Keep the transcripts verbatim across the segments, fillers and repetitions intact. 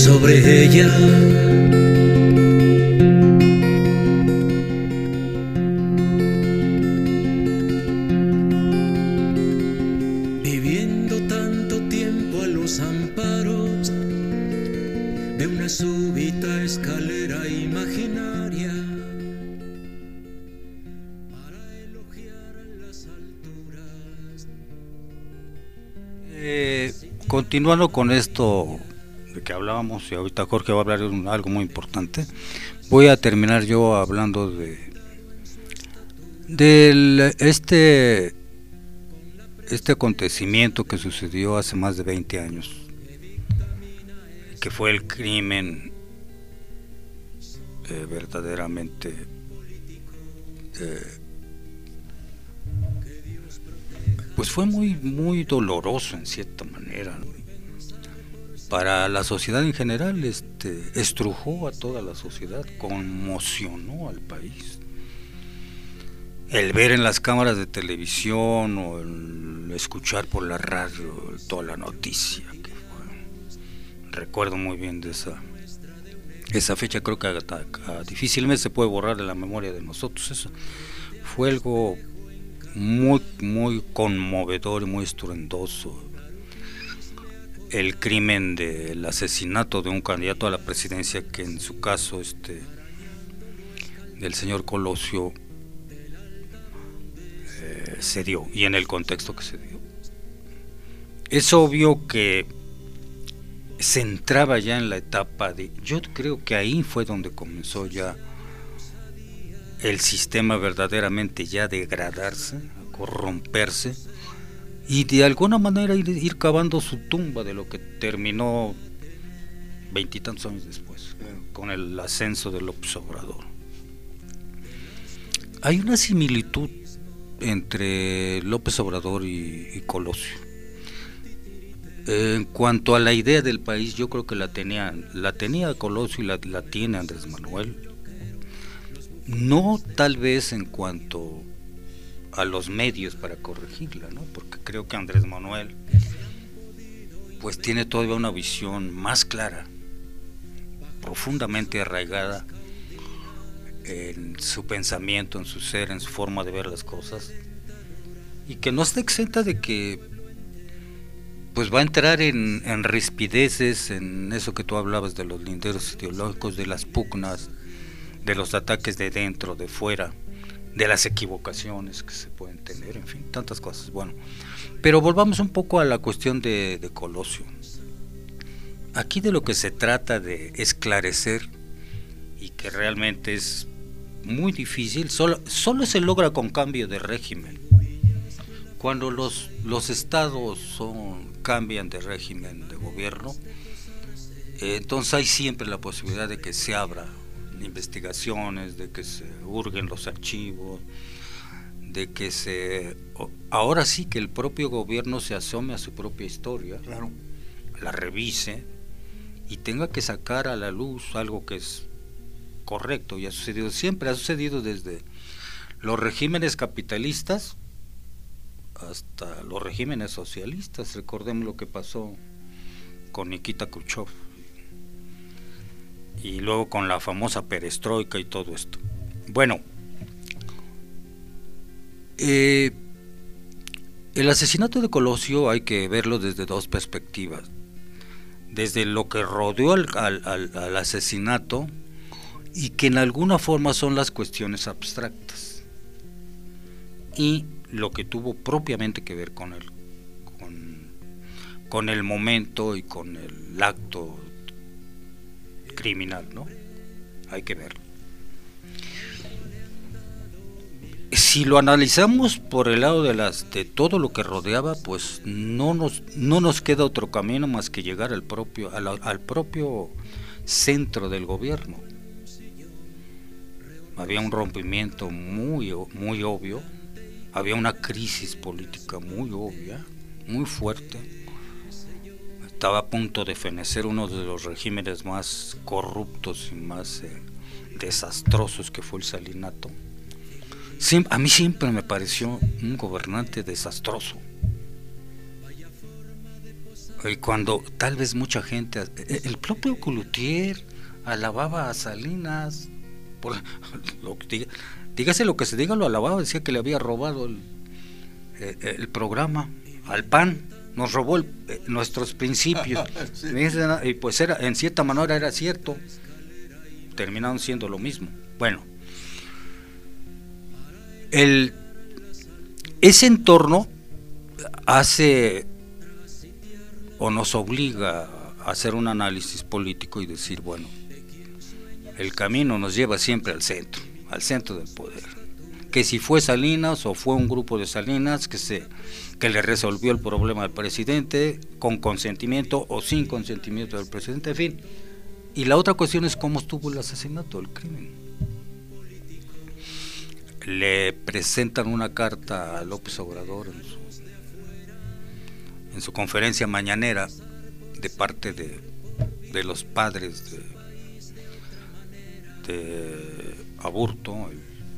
sobre ella. Viviendo tanto tiempo a los amparos de una súbita escalera imaginaria para elogiar las alturas. Eh, continuando con esto de que hablábamos, y ahorita Jorge va a hablar de un, algo muy importante, voy a terminar yo hablando de del este este acontecimiento que sucedió hace más de veinte años, que fue el crimen eh, verdaderamente eh, pues fue muy muy doloroso en cierta manera, ¿no? Para la sociedad en general. Este estrujó a toda la sociedad, conmocionó al país. El ver en las cámaras de televisión o el escuchar por la radio toda la noticia que fue, recuerdo muy bien de esa esa fecha. Creo que a, a, a, difícilmente se puede borrar de la memoria de nosotros. Eso fue algo muy muy conmovedor y muy estruendoso. El crimen del asesinato de un candidato a la presidencia, que en su caso este del señor Colosio eh, se dio, y en el contexto que se dio. Es obvio que se entraba ya en la etapa de, yo creo que ahí fue donde comenzó ya el sistema verdaderamente ya a degradarse, a corromperse, y de alguna manera ir, ir cavando su tumba de lo que terminó veintitantos años después, con el ascenso de López Obrador. Hay una similitud entre López Obrador y, y Colosio. En cuanto a la idea del país, yo creo que la tenía, la tenía Colosio y la, la tiene Andrés Manuel. No tal vez en cuanto a los medios para corregirla, ¿no? Porque creo que Andrés Manuel pues tiene todavía una visión más clara, profundamente arraigada en su pensamiento, en su ser, en su forma de ver las cosas, y que no está exenta de que pues va a entrar en, en rispideces, en eso que tú hablabas de los linderos ideológicos, de las pugnas, de los ataques de dentro, de fuera, de las equivocaciones que se pueden tener, en fin, tantas cosas. Bueno, pero volvamos un poco a la cuestión de, de Colosio. Aquí de lo que se trata de esclarecer, y que realmente es muy difícil, solo, solo se logra con cambio de régimen. Cuando los, los estados son, cambian de régimen de gobierno, eh, entonces hay siempre la posibilidad de que se abra investigaciones, de que se hurguen los archivos, de que se, ahora sí que el propio gobierno se asome a su propia historia, claro, la revise y tenga que sacar a la luz algo que es correcto. Y ha sucedido, siempre ha sucedido desde los regímenes capitalistas hasta los regímenes socialistas. Recordemos lo que pasó con Nikita Khrushchev, y luego con la famosa perestroika y todo esto. Bueno, eh, el asesinato de Colosio hay que verlo desde dos perspectivas: desde lo que rodeó al, al, al, al asesinato, y que en alguna forma son las cuestiones abstractas, y lo que tuvo propiamente que ver con el, con, con el momento y con el acto criminal, ¿no? Hay que verlo. Si lo analizamos por el lado de las de todo lo que rodeaba, pues no nos no nos queda otro camino más que llegar al propio al, al propio centro del gobierno. Había un rompimiento muy muy obvio, había una crisis política muy obvia, muy fuerte. Estaba a punto de fenecer uno de los regímenes más corruptos y más eh, desastrosos, que fue el Salinato. Siem- a mí siempre me pareció un gobernante desastroso. Y cuando tal vez mucha gente, el propio Cloutier alababa a Salinas, por lo que diga, dígase lo que se diga, lo alababa, decía que le había robado el, el, el programa al P A N, nos robó el, nuestros principios. Sí. Y pues era, en cierta manera era cierto, terminaron siendo lo mismo. Bueno, el, ese entorno hace o nos obliga a hacer un análisis político y decir, bueno, el camino nos lleva siempre al centro, al centro del poder. Que si fue Salinas o fue un grupo de Salinas que se que le resolvió el problema al presidente con consentimiento o sin consentimiento del presidente, en fin. Y la otra cuestión es cómo estuvo el asesinato, el crimen. Le presentan una carta a López Obrador en su en su conferencia mañanera de parte de, de los padres de, de Aburto,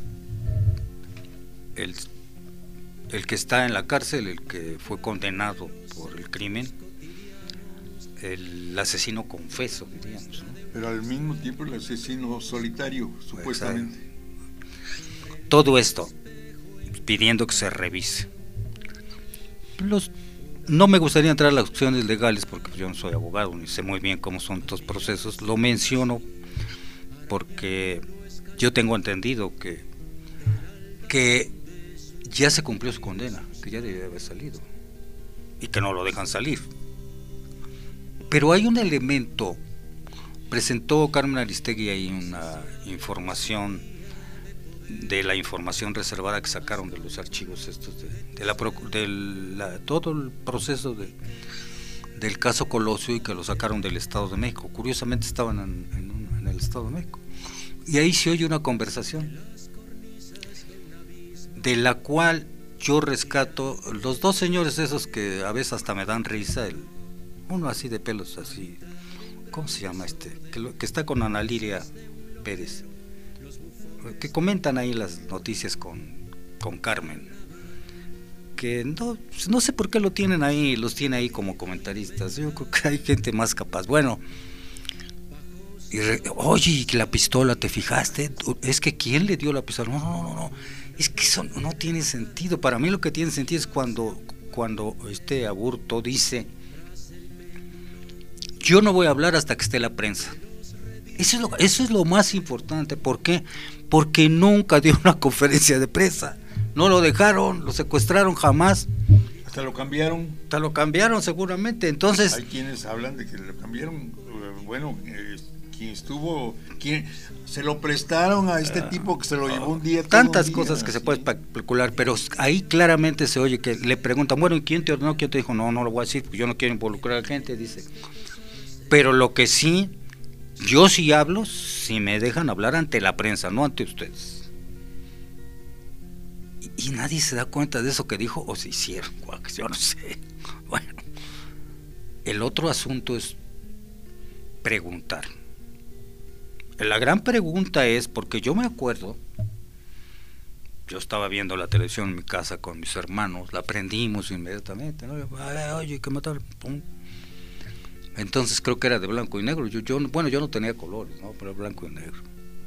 el, el, el que está en la cárcel, el que fue condenado por el crimen, el asesino confeso, diríamos, ¿no? Pero al mismo tiempo el asesino solitario, supuestamente. Exacto. Todo esto pidiendo que se revise. Los No me gustaría entrar a las cuestiones legales porque yo no soy abogado ni sé muy bien cómo son estos procesos. Lo menciono porque yo tengo entendido que que ya se cumplió su condena, que ya debe haber salido y que no lo dejan salir. Pero hay un elemento, presentó Carmen Aristegui ahí una información de la información reservada que sacaron de los archivos estos de, de la de la, todo el proceso de, del caso Colosio, y que lo sacaron del Estado de México. Curiosamente estaban en, en, en el Estado de México, y ahí se oye una conversación de la cual yo rescato los dos señores esos que a veces hasta me dan risa, el uno así de pelos así, ¿cómo se llama este? que, lo, que está con Ana Lilia Pérez, que comentan ahí las noticias con, con Carmen, que no, no sé por qué lo tienen ahí, los tiene ahí como comentaristas. Yo creo que hay gente más capaz. Bueno, y re, oye, la pistola, ¿te fijaste? Es que ¿quién le dio la pistola? No, no, no, no, es que eso no tiene sentido. Para mí lo que tiene sentido es cuando, cuando este Aburto dice, yo no voy a hablar hasta que esté la prensa. Eso es lo, eso es lo más importante. ¿Por qué? Porque nunca dio una conferencia de prensa. No lo dejaron, lo secuestraron jamás. Hasta lo cambiaron. Hasta lo cambiaron seguramente. Entonces, hay quienes hablan de que lo cambiaron. Bueno, eh, quien estuvo, quien se lo prestaron a este uh, tipo que se lo llevó un día. Tantas un día, cosas que así. Se puede especular, pero ahí claramente se oye que le preguntan, bueno, ¿y quién te ordenó? ¿Quién te dijo? No, no lo voy a decir, yo no quiero involucrar a la gente, dice. Pero lo que sí, yo sí hablo si me dejan hablar ante la prensa, no ante ustedes. Y, y nadie se da cuenta de eso que dijo, o se hicieron, yo no sé. Bueno, el otro asunto es preguntar. La gran pregunta es, porque yo me acuerdo, yo estaba viendo la televisión en mi casa con mis hermanos, la prendimos inmediatamente, ¿no? Ay, oye, ¿qué mataron? Pum. Entonces creo que era de blanco y negro. Yo, yo, bueno, yo no tenía colores, ¿no? Pero blanco y negro.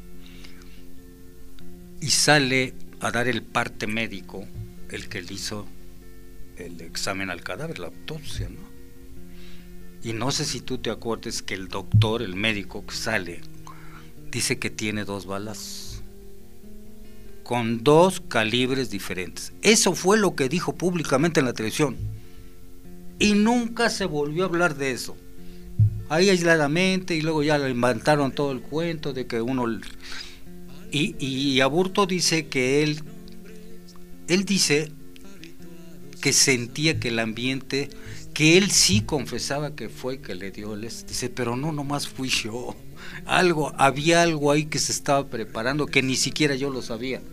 Y sale a dar el parte médico, el que le hizo el examen al cadáver, la autopsia, ¿no? Y no sé si tú te acuerdas que el doctor, el médico que sale, dice que tiene dos balas con dos calibres diferentes. Eso fue lo que dijo públicamente en la televisión. Y nunca se volvió a hablar de eso. Ahí aisladamente, y luego ya le inventaron todo el cuento de que uno... Y, y Aburto dice que él, él dice que sentía que el ambiente, que él sí confesaba que fue que le dio el... Dice, pero no, nomás fui yo. Algo, había algo ahí que se estaba preparando que ni siquiera yo lo sabía.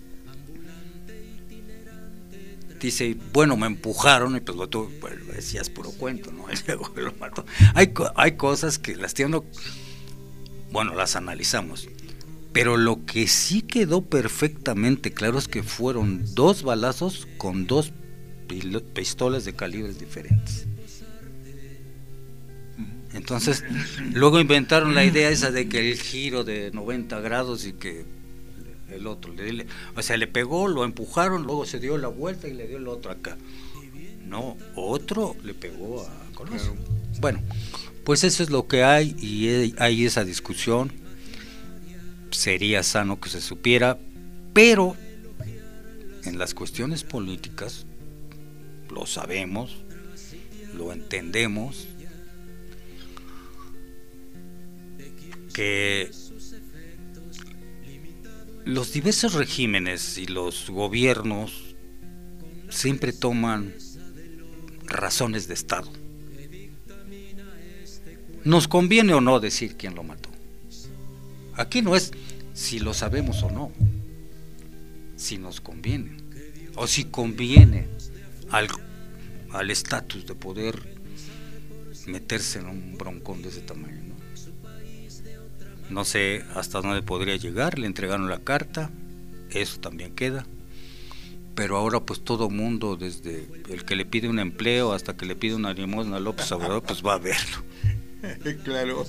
Dice, bueno, me empujaron y pues lo tuve, pues, decías puro cuento, ¿no? Lo mató. Hay, hay cosas que las tiene, bueno, las analizamos, pero lo que sí quedó perfectamente claro es que fueron dos balazos con dos pistolas de calibres diferentes. Entonces, luego inventaron la idea esa de que el giro de noventa grados y que el otro, le, o sea, le pegó, lo empujaron, luego se dio la vuelta y le dio el otro acá. No, otro le pegó a Colosio. Bueno, pues eso es lo que hay y hay esa discusión. Sería sano que se supiera, pero en las cuestiones políticas lo sabemos, lo entendemos, que los diversos regímenes y los gobiernos siempre toman razones de Estado. Nos conviene o no decir quién lo mató. Aquí no es si lo sabemos o no, si nos conviene o si conviene al al estatus de poder meterse en un broncón de ese tamaño, ¿no? No sé hasta dónde podría llegar. Le entregaron la carta, eso también queda, pero ahora pues todo mundo, desde el que le pide un empleo hasta que le pide una limosna a López Obrador, pues va a verlo. Claro.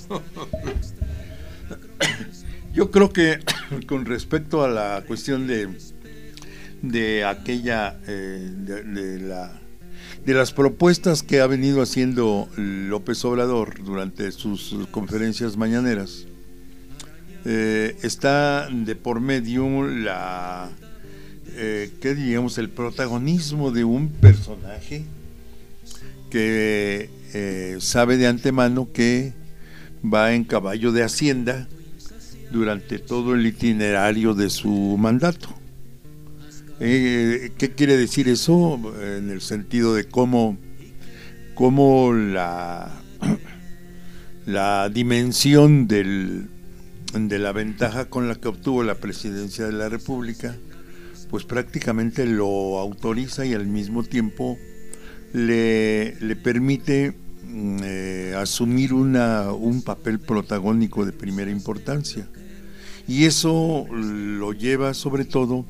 Yo creo que con respecto a la cuestión de de aquella eh, de, de la de las propuestas que ha venido haciendo López Obrador durante sus conferencias mañaneras, eh, está de por medio la eh, ¿qué diríamos? El protagonismo de un personaje que eh, sabe de antemano que va en caballo de Hacienda durante todo el itinerario de su mandato. Eh, ¿Qué quiere decir eso? En el sentido de cómo, cómo la, la dimensión del, de la ventaja con la que obtuvo la presidencia de la República, pues prácticamente lo autoriza y al mismo tiempo le, le permite eh, asumir una, un papel protagónico de primera importancia. Y eso lo lleva sobre todo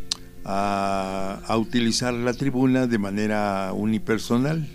A, a utilizar la tribuna de manera unipersonal.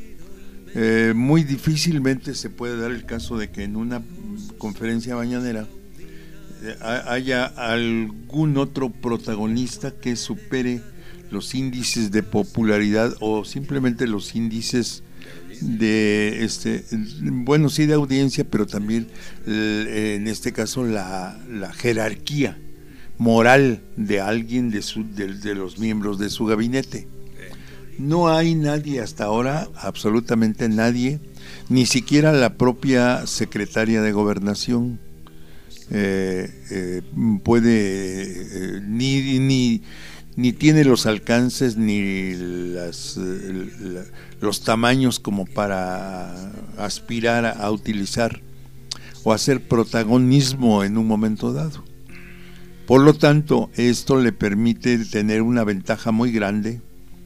Eh, muy difícilmente se puede dar el caso de que en una conferencia mañanera eh, haya algún otro protagonista que supere los índices de popularidad o simplemente los índices de este bueno sí de audiencia, pero también eh, en este caso la, la jerarquía moral de alguien de, su, de, de los miembros de su gabinete. No hay nadie hasta ahora, absolutamente nadie, ni siquiera la propia secretaria de Gobernación eh, eh, puede eh, ni, ni, ni tiene los alcances ni las, eh, la, los tamaños como para aspirar a, a utilizar o hacer protagonismo en un momento dado. Por lo tanto, esto le permite tener una ventaja muy grande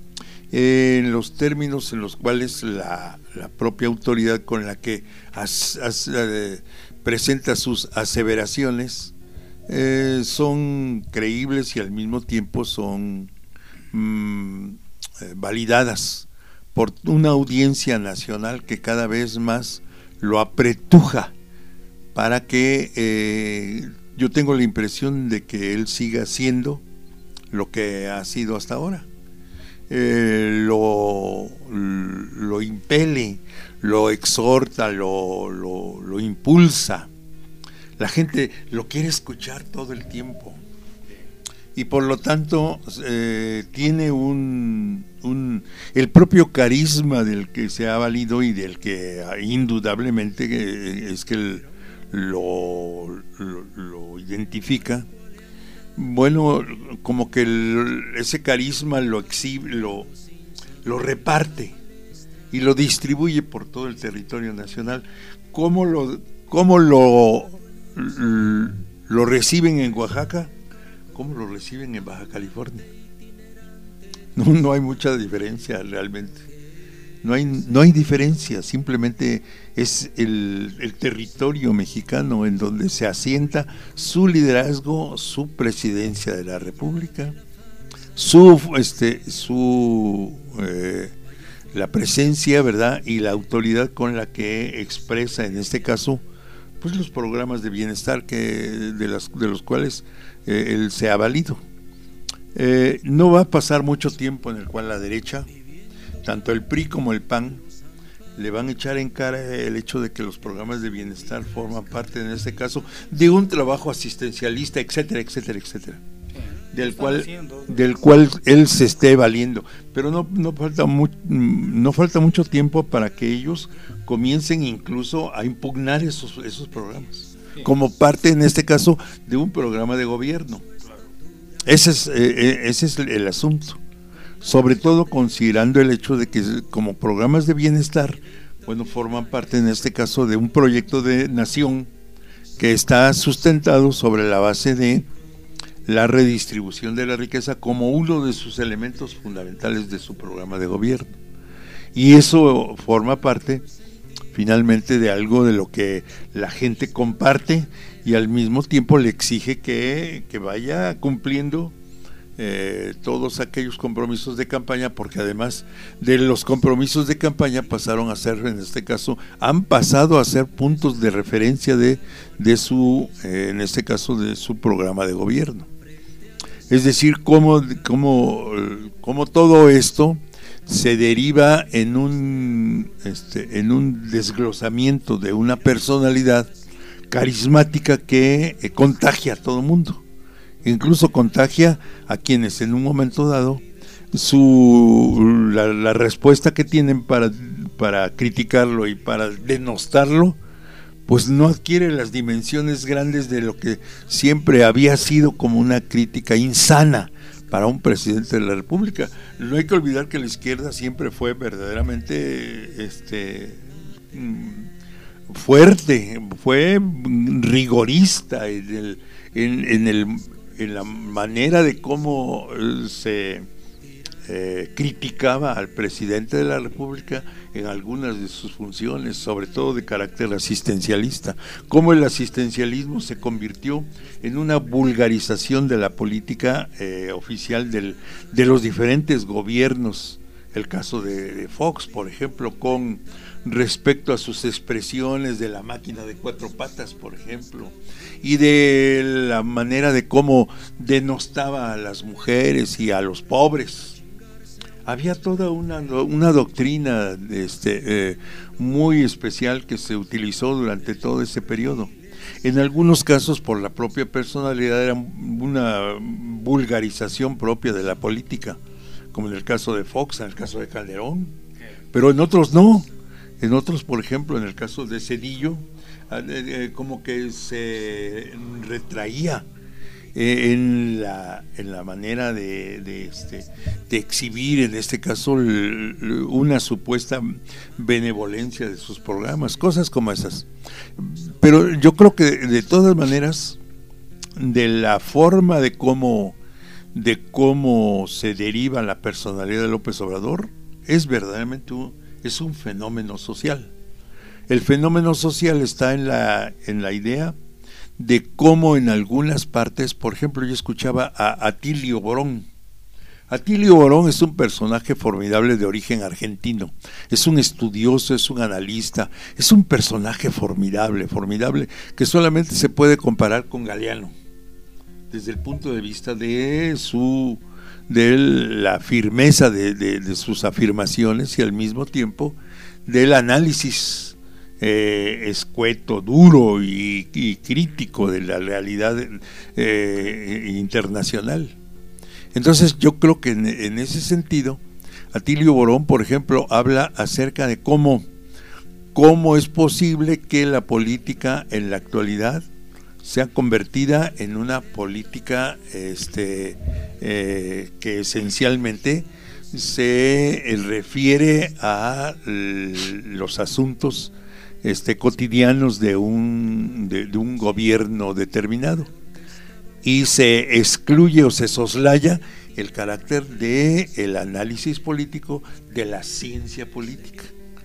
en los términos en los cuales la, la propia autoridad con la que as, as, eh, presenta sus aseveraciones eh, son creíbles y al mismo tiempo son mm, eh, validadas por una audiencia nacional que cada vez más lo apretuja para que eh, yo tengo la impresión de que él siga siendo lo que ha sido hasta ahora. Eh, lo, lo impele, lo exhorta, lo, lo, lo impulsa. La gente lo quiere escuchar todo el tiempo. Y por lo tanto eh, tiene un, un el propio carisma del que se ha valido y del que indudablemente es que el Lo, lo, lo identifica. Bueno, como que el, ese carisma lo exhibe, lo, lo reparte y lo distribuye por todo el territorio nacional. ¿Cómo lo, cómo lo, lo reciben en Oaxaca? ¿Cómo lo reciben en Baja California? No, no hay mucha diferencia realmente. No hay, no hay diferencia, simplemente es el, el territorio mexicano en donde se asienta su liderazgo, su presidencia de la República, su, este, su eh, la presencia, ¿verdad?, y la autoridad con la que expresa, en este caso, pues los programas de bienestar que de, las, de los cuales eh, él se ha valido. Eh, no va a pasar mucho tiempo en el cual la derecha, tanto el P R I como el P A N, le van a echar en cara el hecho de que los programas de bienestar forman parte, en este caso, de un trabajo asistencialista, etcétera, etcétera, etcétera, del cual, del cual él se esté valiendo. Pero no, no falta mu no falta mucho tiempo para que ellos comiencen incluso a impugnar esos, esos programas, como parte, en este caso, de un programa de gobierno. Ese es, eh, ese es el asunto. Sobre todo considerando el hecho de que como programas de bienestar, bueno, forman parte en este caso de un proyecto de nación que está sustentado sobre la base de la redistribución de la riqueza como uno de sus elementos fundamentales de su programa de gobierno. Y eso forma parte finalmente de algo de lo que la gente comparte y al mismo tiempo le exige que, que vaya cumpliendo Eh, todos aquellos compromisos de campaña, porque además de los compromisos de campaña pasaron a ser, en este caso, han pasado a ser puntos de referencia de, de su, eh, en este caso, de su programa de gobierno. Es decir, cómo, cómo, cómo todo esto se deriva en un, este, en un desglosamiento de una personalidad carismática que eh, contagia a todo mundo. Incluso contagia a quienes en un momento dado su la, la respuesta que tienen para, para criticarlo y para denostarlo, pues no adquiere las dimensiones grandes de lo que siempre había sido como una crítica insana para un presidente de la República. No hay que olvidar que la izquierda siempre fue verdaderamente este fuerte, fue rigorista en el, en, en el en la manera de cómo se eh, criticaba al presidente de la República en algunas de sus funciones, sobre todo de carácter asistencialista, cómo el asistencialismo se convirtió en una vulgarización de la política eh, oficial del, de los diferentes gobiernos. El caso de, de Fox, por ejemplo, con respecto a sus expresiones de la máquina de cuatro patas, por ejemplo, y de la manera de cómo denostaba a las mujeres y a los pobres. Había toda una, una doctrina este, eh, muy especial que se utilizó durante todo ese periodo. En algunos casos, por la propia personalidad, era una vulgarización propia de la política, como en el caso de Fox, en el caso de Calderón, pero en otros no. En otros, por ejemplo, en el caso de Zedillo, eh, como que se retraía eh, en la en la manera de, de, este, de exhibir, en este caso, el, una supuesta benevolencia de sus programas, cosas como esas. Pero yo creo que de todas maneras, de la forma de cómo de cómo se deriva la personalidad de López Obrador, es verdaderamente un, es un fenómeno social. El fenómeno social está en la, en la idea de cómo en algunas partes, por ejemplo, yo escuchaba a Atilio Borón. Atilio Borón es un personaje formidable de origen argentino, es un estudioso, es un analista, es un personaje formidable, formidable, que solamente se puede comparar con Galeano, desde el punto de vista de su de la firmeza de, de, de sus afirmaciones y al mismo tiempo del análisis eh, escueto, duro y, y crítico de la realidad eh, internacional. Entonces yo creo que en, en ese sentido Atilio Borón, por ejemplo, habla acerca de cómo, cómo es posible que la política en la actualidad sea convertida en una política este, eh, que esencialmente se refiere a los asuntos este, cotidianos de un, de, de un gobierno determinado, y se excluye o se soslaya el carácter del análisis político, de la ciencia política,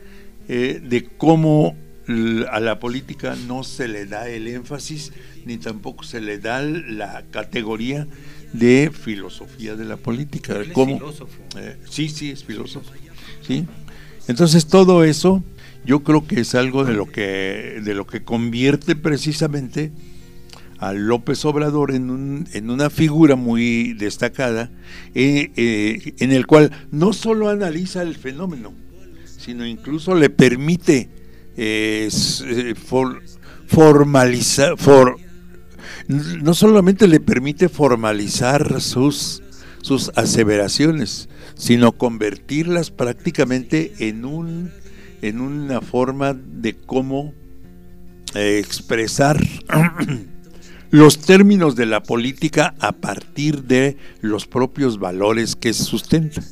eh, de cómo a la política no se le da el énfasis ni tampoco se le da la categoría de filosofía de la política. Él es ¿Cómo? filósofo. Eh, sí, sí, es filósofo. Sí. Entonces todo eso yo creo que es algo de lo que de lo que convierte precisamente a López Obrador en, un, en una figura muy destacada, eh, eh, en el cual no solo analiza el fenómeno, sino incluso le permite eh, for, formalizar, for, no solamente le permite formalizar sus, sus aseveraciones, sino convertirlas prácticamente en, un, en una forma de cómo eh, expresar los términos de la política a partir de los propios valores que sustenta.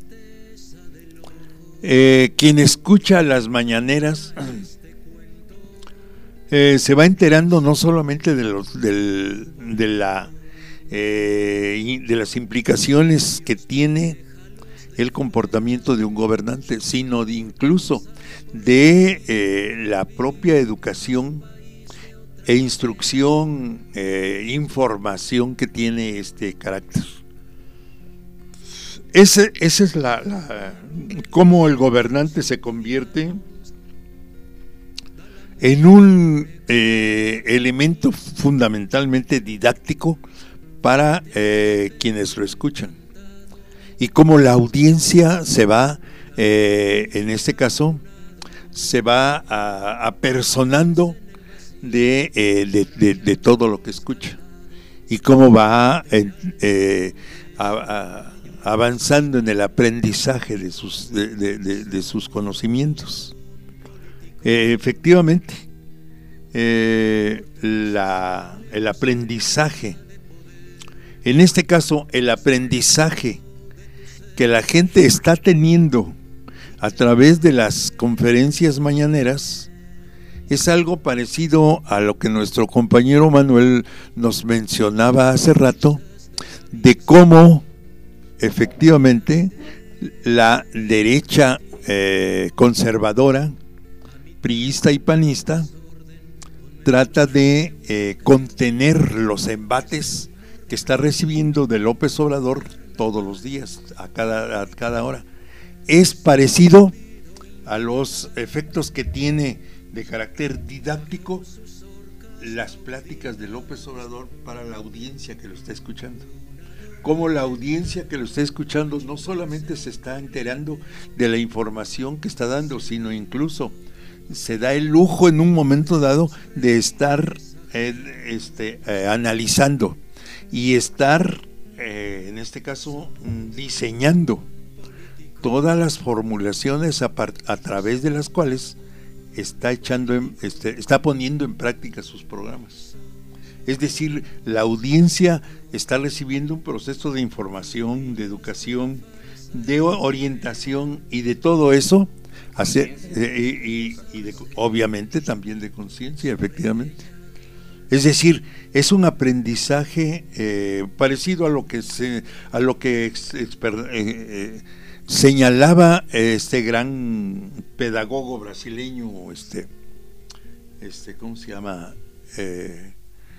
Eh, quien escucha las mañaneras eh, se va enterando no solamente de los del, de la eh, de las implicaciones que tiene el comportamiento de un gobernante, sino de incluso de eh, la propia educación e instrucción, eh, información que tiene este carácter. Ese, esa es la, la cómo el gobernante se convierte en un eh, elemento fundamentalmente didáctico para eh, quienes lo escuchan, y cómo la audiencia se va, eh, en este caso, se va apersonando de, eh, de, de, de todo lo que escucha, y cómo va eh, eh, a, a, avanzando en el aprendizaje de sus, de, de, de, de sus conocimientos. Eh, efectivamente, eh, la, el aprendizaje, en este caso el aprendizaje que la gente está teniendo a través de las conferencias mañaneras, es algo parecido a lo que nuestro compañero Manuel nos mencionaba hace rato, de cómo efectivamente la derecha eh, conservadora, priista y panista, trata de eh, contener los embates que está recibiendo de López Obrador todos los días, a cada, a cada hora. Es parecido a los efectos que tiene de carácter didáctico las pláticas de López Obrador para la audiencia que lo está escuchando. Como la audiencia que lo está escuchando no solamente se está enterando de la información que está dando, sino incluso se da el lujo en un momento dado de estar eh, este, eh, analizando y estar, eh, en este caso, diseñando todas las formulaciones a, par- a través de las cuales está echando en, este, está poniendo en práctica sus programas. Es decir, la audiencia está recibiendo un proceso de información, de educación, de orientación y de todo eso, hacer, eh, y, y de, obviamente también de conciencia, efectivamente. Es decir, es un aprendizaje eh, parecido a lo que se, a lo que ex, exper, eh, eh, señalaba este gran pedagogo brasileño, este, este, ¿cómo se llama? Eh,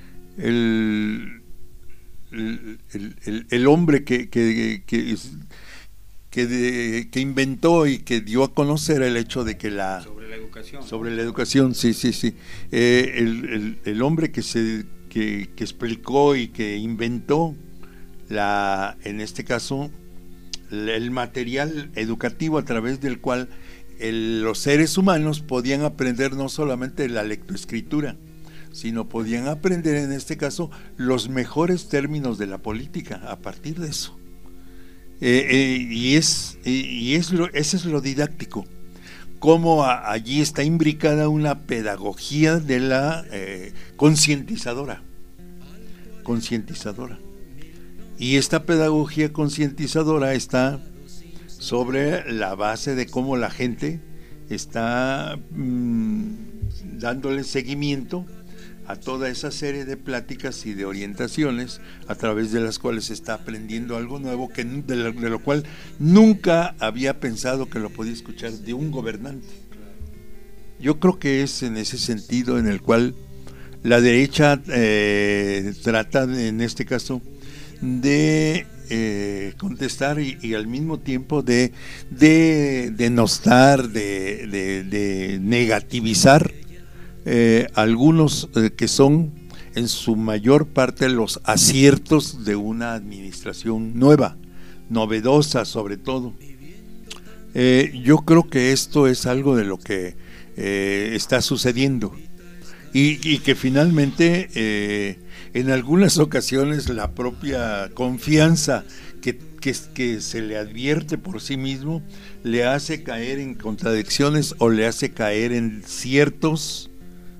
el, el, el, el hombre que que, que, que, de, que inventó y que dio a conocer el hecho de que la sobre la educación sobre la educación sí sí sí eh, el, el, el hombre que se que, que explicó y que inventó la en este caso el material educativo a través del cual el, los seres humanos podían aprender no solamente la lectoescritura, sino podían aprender en este caso los mejores términos de la política a partir de eso. Eh, eh, y es, eh, y es lo, ese es lo didáctico, cómo a, allí está imbricada una pedagogía de la eh, concientizadora, concientizadora. Y esta pedagogía concientizadora está sobre la base de cómo la gente está mmm, dándole seguimiento a toda esa serie de pláticas y de orientaciones a través de las cuales se está aprendiendo algo nuevo que de lo, de lo cual nunca había pensado que lo podía escuchar de un gobernante. Yo creo que es en ese sentido en el cual la derecha eh, trata de, en este caso de eh, contestar y, y al mismo tiempo de, de denostar, de, de, de negativizar eh, algunos eh, que son en su mayor parte los aciertos de una administración nueva, novedosa sobre todo. Eh, yo creo que esto es algo de lo que eh, está sucediendo y, y que finalmente eh, en algunas ocasiones la propia confianza que, que, que se le advierte por sí mismo le hace caer en contradicciones o le hace caer en ciertos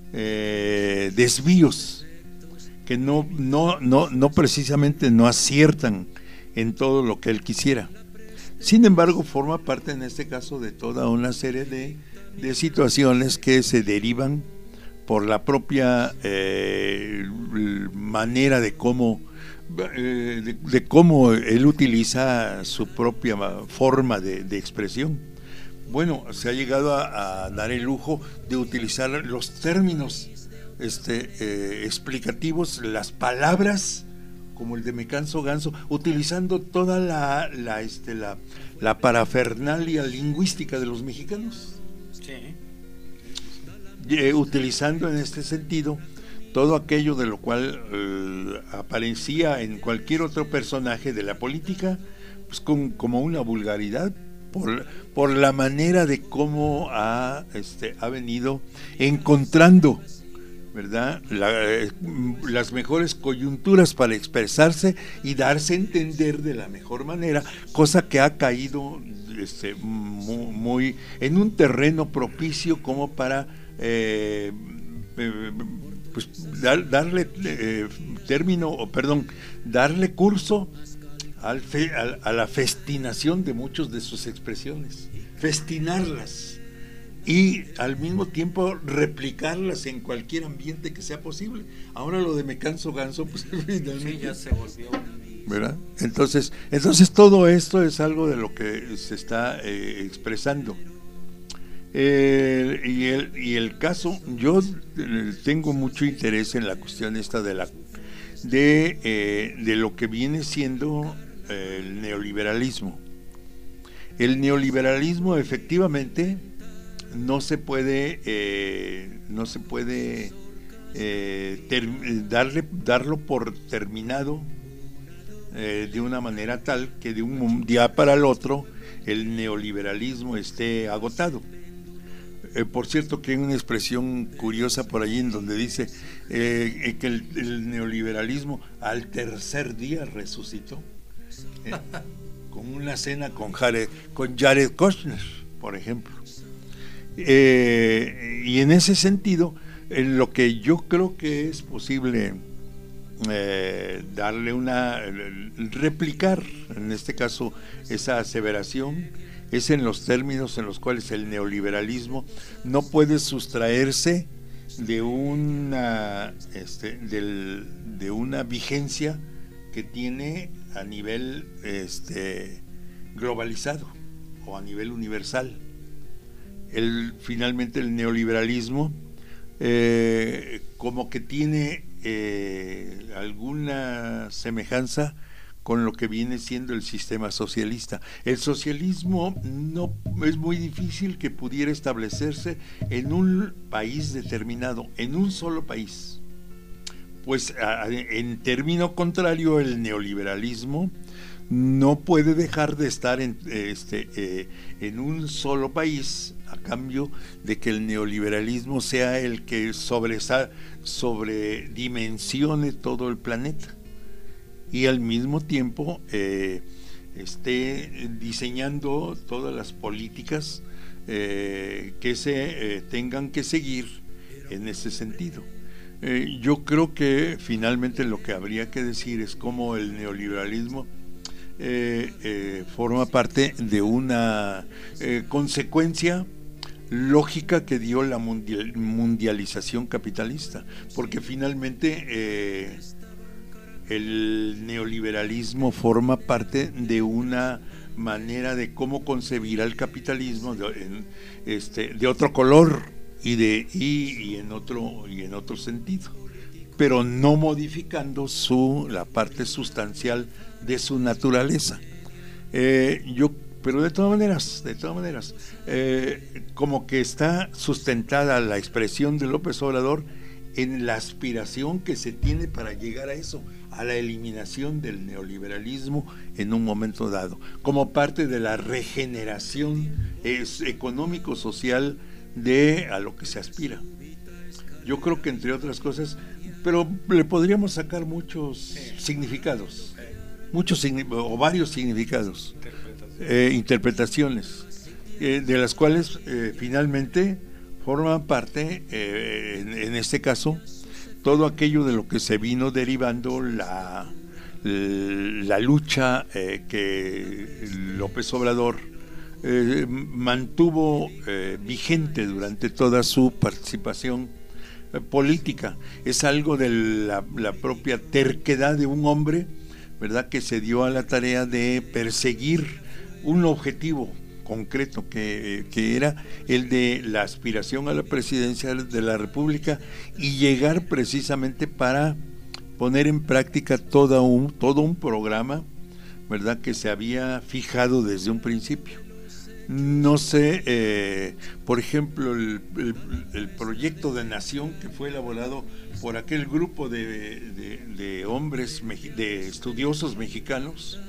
eh, desvíos que no, no, no, no precisamente no aciertan en todo lo que él quisiera. Sin embargo, forma parte en este caso de toda una serie de, de situaciones que se derivan por la propia eh, manera de cómo eh, de, de cómo él utiliza su propia forma de, de expresión. Bueno, se ha llegado a, a dar el lujo de utilizar los términos este, eh, explicativos, las palabras, como el de Me Canso Ganso, utilizando toda la, la, este, la, la parafernalia lingüística de los mexicanos. Sí. Eh, utilizando en este sentido todo aquello de lo cual eh, aparecía en cualquier otro personaje de la política, pues con, como una vulgaridad, por, por la manera de cómo ha, este, ha venido encontrando, ¿verdad?, La, eh, las mejores coyunturas para expresarse y darse a entender de la mejor manera, cosa que ha caído este, muy, muy en un terreno propicio como para eh, eh, pues dar, darle eh, término, o perdón, darle curso al fe, a, a la festinación de muchas de sus expresiones, festinarlas y al mismo tiempo replicarlas en cualquier ambiente que sea posible. Ahora lo de Me Canso Ganso, pues finalmente sí, ya se volvió, ¿verdad? Entonces, entonces todo esto es algo de lo que se está eh, expresando. Eh, y, el, y el caso, yo tengo mucho interés en la cuestión esta de la de, eh, de lo que viene siendo eh, el neoliberalismo. El neoliberalismo efectivamente no se puede eh, no se puede eh, ter, darle darlo por terminado eh, de una manera tal que de un día para el otro el neoliberalismo esté agotado. Eh, por cierto, que hay una expresión curiosa por allí en donde dice eh, que el, el neoliberalismo al tercer día resucitó, eh, con una cena con Jared, con Jared Kushner, por ejemplo. Eh, y en ese sentido, en lo que yo creo que es posible eh, darle una, replicar, en este caso, esa aseveración, es en los términos en los cuales el neoliberalismo no puede sustraerse de una este, del, de una vigencia que tiene a nivel este, globalizado o a nivel universal. El, finalmente el neoliberalismo eh, como que tiene eh, alguna semejanza con lo que viene siendo el sistema socialista. El socialismo no es muy difícil que pudiera establecerse en un país determinado, en un solo país. Pues a, en término contrario, el neoliberalismo no puede dejar de estar en, este, eh, en un solo país, a cambio de que el neoliberalismo sea el que sobresa, sobredimensione todo el planeta y al mismo tiempo eh, esté diseñando todas las políticas eh, que se eh, tengan que seguir en ese sentido. Eh, yo creo que finalmente lo que habría que decir es cómo el neoliberalismo eh, eh, forma parte de una eh, consecuencia lógica que dio la mundial, mundialización capitalista, porque finalmente eh, el neoliberalismo forma parte de una manera de cómo concebir al capitalismo de, en, este, de otro color y de y, y en otro y en otro sentido. pero no modificando su la parte sustancial de su naturaleza. Eh, yo, pero de todas maneras, de todas maneras, eh, como que está sustentada la expresión de López Obrador en la aspiración que se tiene para llegar a eso, a la eliminación del neoliberalismo en un momento dado, como parte de la regeneración es, económico-social de a lo que se aspira. Yo creo que entre otras cosas, pero le podríamos sacar muchos significados, muchos o varios significados, eh, interpretaciones, eh, de las cuales eh, finalmente forman parte, eh, en, en este caso, todo aquello de lo que se vino derivando la, la lucha eh, que López Obrador eh, mantuvo eh, vigente durante toda su participación eh, política. Es algo de la, la propia terquedad de un hombre, ¿verdad?, que se dio a la tarea de perseguir un objetivo concreto que, que era el de la aspiración a la presidencia de la República y llegar precisamente para poner en práctica todo un, todo un programa, ¿verdad?, que se había fijado desde un principio. No sé, eh, por ejemplo, el, el, el proyecto de nación que fue elaborado por aquel grupo de, de, de hombres, de estudiosos mexicanos,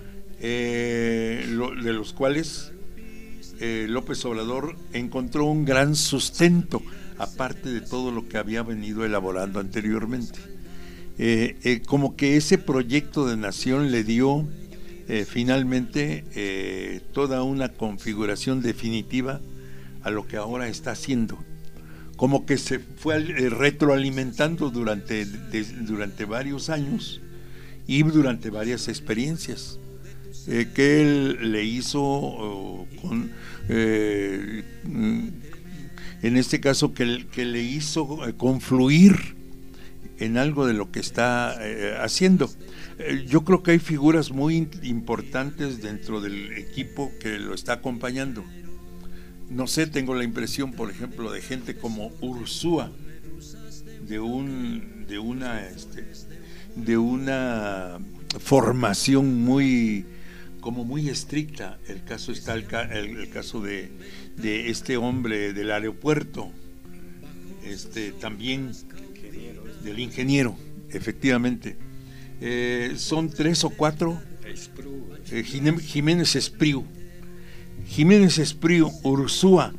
eh, lo, de los cuales Eh, López Obrador encontró un gran sustento, aparte de todo lo que había venido elaborando anteriormente. Eh, eh, como que ese proyecto de nación le dio eh, finalmente eh, toda una configuración definitiva a lo que ahora está haciendo. Como que se fue eh, retroalimentando durante, de, durante varios años y durante varias experiencias. Eh, que él le hizo oh, con, eh, en este caso que, que le hizo eh, confluir en algo de lo que está eh, haciendo. Eh, yo creo que hay figuras muy importantes dentro del equipo que lo está acompañando. No sé, tengo la impresión, por ejemplo, de gente como Ursúa, de un de una este, de una formación muy como muy estricta. El caso está el, el, el caso de, de este hombre del aeropuerto, este también del ingeniero, efectivamente. Eh, son tres o cuatro. Eh, Jiménez Espriu, Jiménez Espriu, Ursúa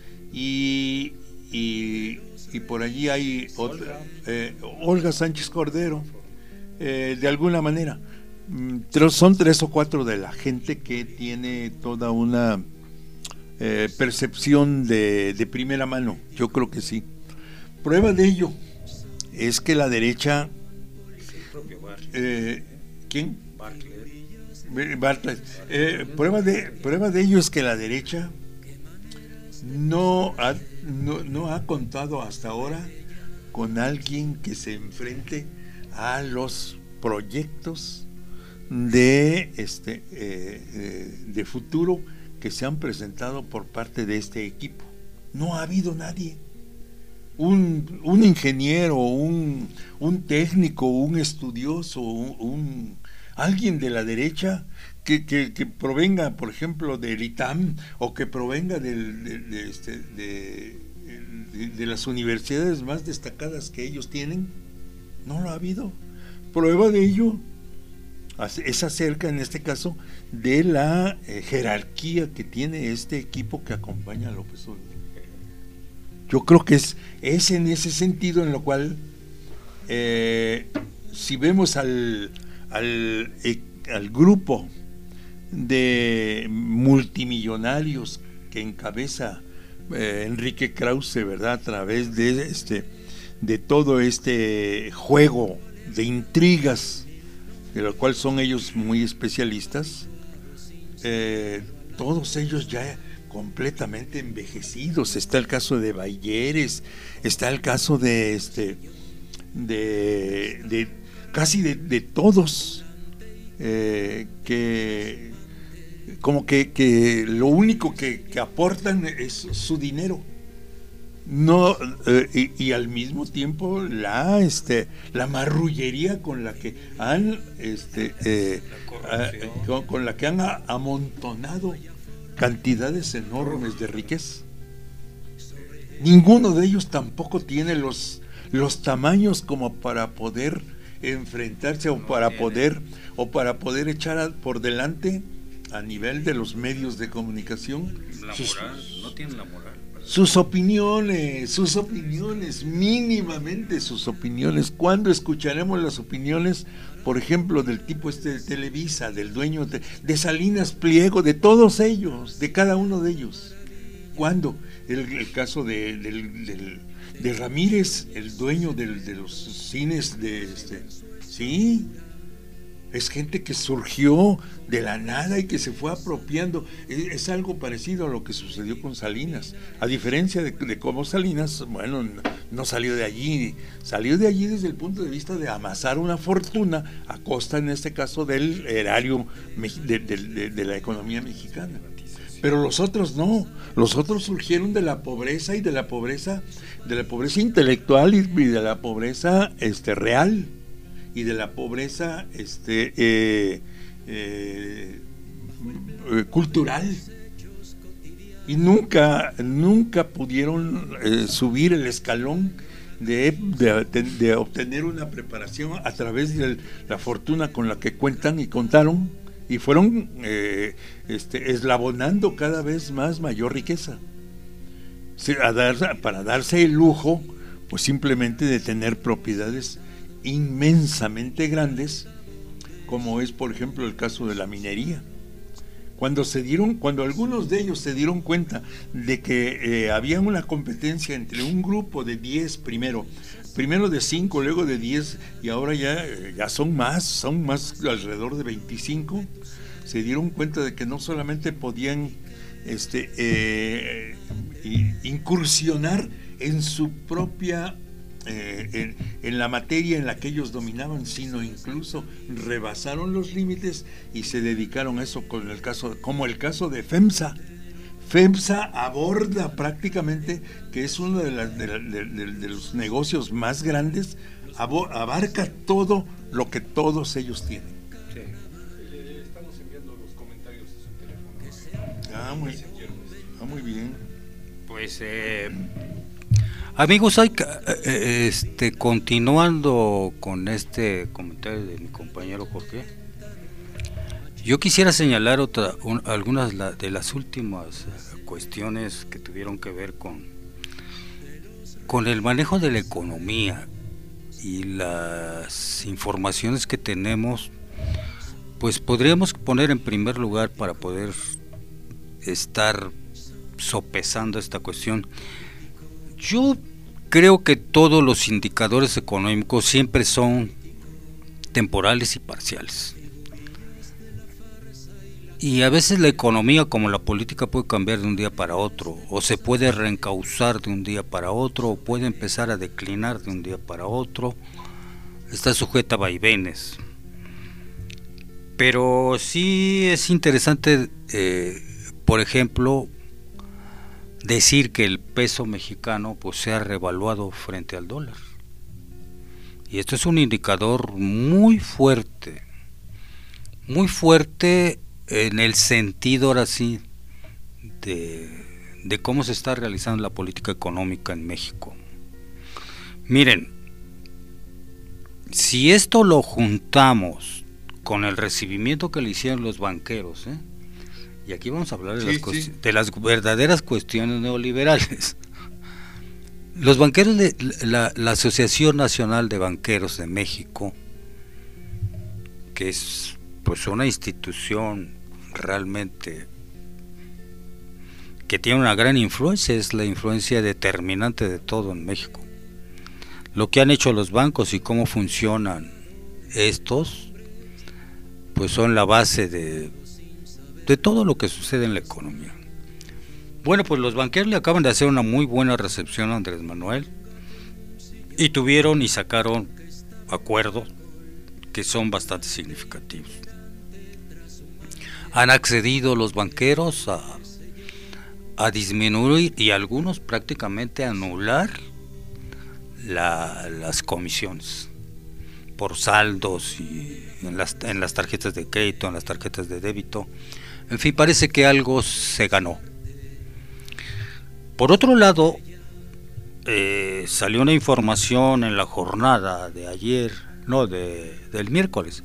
y, y, y por allí hay otra, eh, Olga Sánchez Cordero, eh, de alguna manera. Son tres o cuatro de la gente que tiene toda una eh, percepción de, de primera mano. Yo creo que sí. Prueba de ello es que la derecha, eh, ¿quién? Bartlett. Bartlett. Eh, prueba de prueba de ello es que la derecha no ha, no, no ha contado hasta ahora con alguien que se enfrente a los proyectos de este eh, de futuro que se han presentado por parte de este equipo. No ha habido nadie, un, un ingeniero, un, un técnico, un estudioso, un, un alguien de la derecha que, que, que provenga, por ejemplo, del I T A M o que provenga del, de, de, este, de, de, de las universidades más destacadas que ellos tienen. No lo ha habido. Prueba de ello es acerca, en este caso, de la eh, jerarquía que tiene este equipo que acompaña a López Obrador. Yo creo que es, es en ese sentido en lo cual, eh, si vemos al, al, eh, al grupo de multimillonarios que encabeza eh, Enrique Krause, ¿verdad?, a través de este, de todo este juego de intrigas, de lo cual son ellos muy especialistas, eh, todos ellos ya completamente envejecidos. Está el caso de Bayeres, está el caso de este de, de casi de, de todos, eh, que como que, que lo único que, que aportan es su dinero, no eh, y, y al mismo tiempo la este la marrullería con la que han este eh, eh, con, con la que han a, amontonado cantidades enormes de riqueza. Ninguno de ellos tampoco tiene los los tamaños como para poder enfrentarse o para poder o para poder echar a, por delante a nivel de los medios de comunicación la sus, moral, no tienen la moral. sus opiniones, sus opiniones, mínimamente sus opiniones. ¿Cuándo escucharemos las opiniones, por ejemplo, del tipo este de Televisa, del dueño de, de Salinas Pliego, de todos ellos, de cada uno de ellos? ¿Cuándo? El, el caso de, del, del, de Ramírez, el dueño del, de los cines de este, sí, es gente que surgió de la nada y que se fue apropiando. Es, es algo parecido a lo que sucedió con Salinas, a diferencia de, de cómo Salinas, bueno, no, no salió de allí, salió de allí desde el punto de vista de amasar una fortuna a costa, en este caso, del erario de, de, de, de la economía mexicana. Pero los otros no, los otros surgieron de la pobreza y de la pobreza, de la pobreza intelectual y de la pobreza este real y de la pobreza este eh, eh, cultural, y nunca nunca pudieron eh, subir el escalón de, de, de obtener una preparación a través de la fortuna con la que cuentan y contaron. Y fueron eh, este, eslabonando cada vez más mayor riqueza, a dar, para darse el lujo, pues simplemente de tener propiedades inmensamente grandes, como es por ejemplo el caso de la minería. Cuando se dieron, cuando algunos de ellos se dieron cuenta de que eh, había una competencia entre un grupo de diez primero, primero de cinco, luego de diez, y ahora ya, ya son más, son más alrededor de veinticinco, se dieron cuenta de que no solamente podían este, eh, incursionar en su propia, eh, en, en la materia en la que ellos dominaban, sino incluso rebasaron los límites y se dedicaron a eso, con el caso, como el caso de FEMSA. FEMSA aborda prácticamente, que es uno de, la, de, la, de, de, de los negocios más grandes, abarca todo lo que todos ellos tienen. Sí. Le estamos enviando los comentarios de su teléfono. Ah, muy, ah, muy bien. Pues, eh, amigos, hay que, eh, este, continuando con este comentario de mi compañero Jorge, yo quisiera señalar otra, un, algunas la, de las últimas cuestiones que tuvieron que ver con, con el manejo de la economía y las informaciones que tenemos. Pues podríamos poner en primer lugar, para poder estar sopesando esta cuestión, yo creo que todos los indicadores económicos siempre son temporales y parciales. Y a veces la economía, como la política, puede cambiar de un día para otro, o se puede reencauzar de un día para otro, o puede empezar a declinar de un día para otro. Está sujeta a vaivenes. Pero sí es interesante, eh, por ejemplo, decir que el peso mexicano pues se ha revaluado frente al dólar. Y esto es un indicador muy fuerte, muy fuerte en el sentido, ahora sí, de, de cómo se está realizando la política económica en México. Miren, si esto lo juntamos con el recibimiento que le hicieron los banqueros, ¿eh? Y aquí vamos a hablar de, sí, las, sí. de las verdaderas cuestiones neoliberales. Los banqueros, de la, la Asociación Nacional de Banqueros de México, que es pues una institución realmente que tiene una gran influencia, es la influencia determinante de todo en México. Lo que han hecho los bancos y cómo funcionan estos, pues son la base de, de todo lo que sucede en la economía. Bueno, pues los banqueros le acaban de hacer una muy buena recepción a Andrés Manuel y tuvieron y sacaron acuerdos que son bastante significativos. Han accedido los banqueros a, a disminuir y algunos prácticamente a anular la, las comisiones por saldos y en las, en las tarjetas de crédito, en las tarjetas de débito. En fin, parece que algo se ganó. Por otro lado, eh, salió una información en la jornada de ayer, no, de, del miércoles,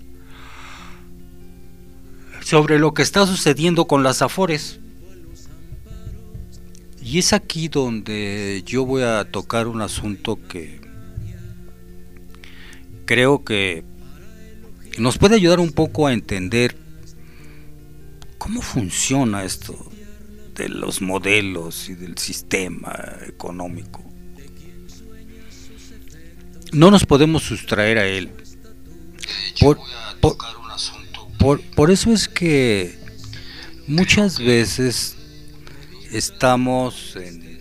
sobre lo que está sucediendo con las Afores. Y es aquí donde yo voy a tocar un asunto que creo que nos puede ayudar un poco a entender cómo funciona esto de los modelos y del sistema económico. No nos podemos sustraer a él. Por, por, por, por eso es que muchas veces estamos en,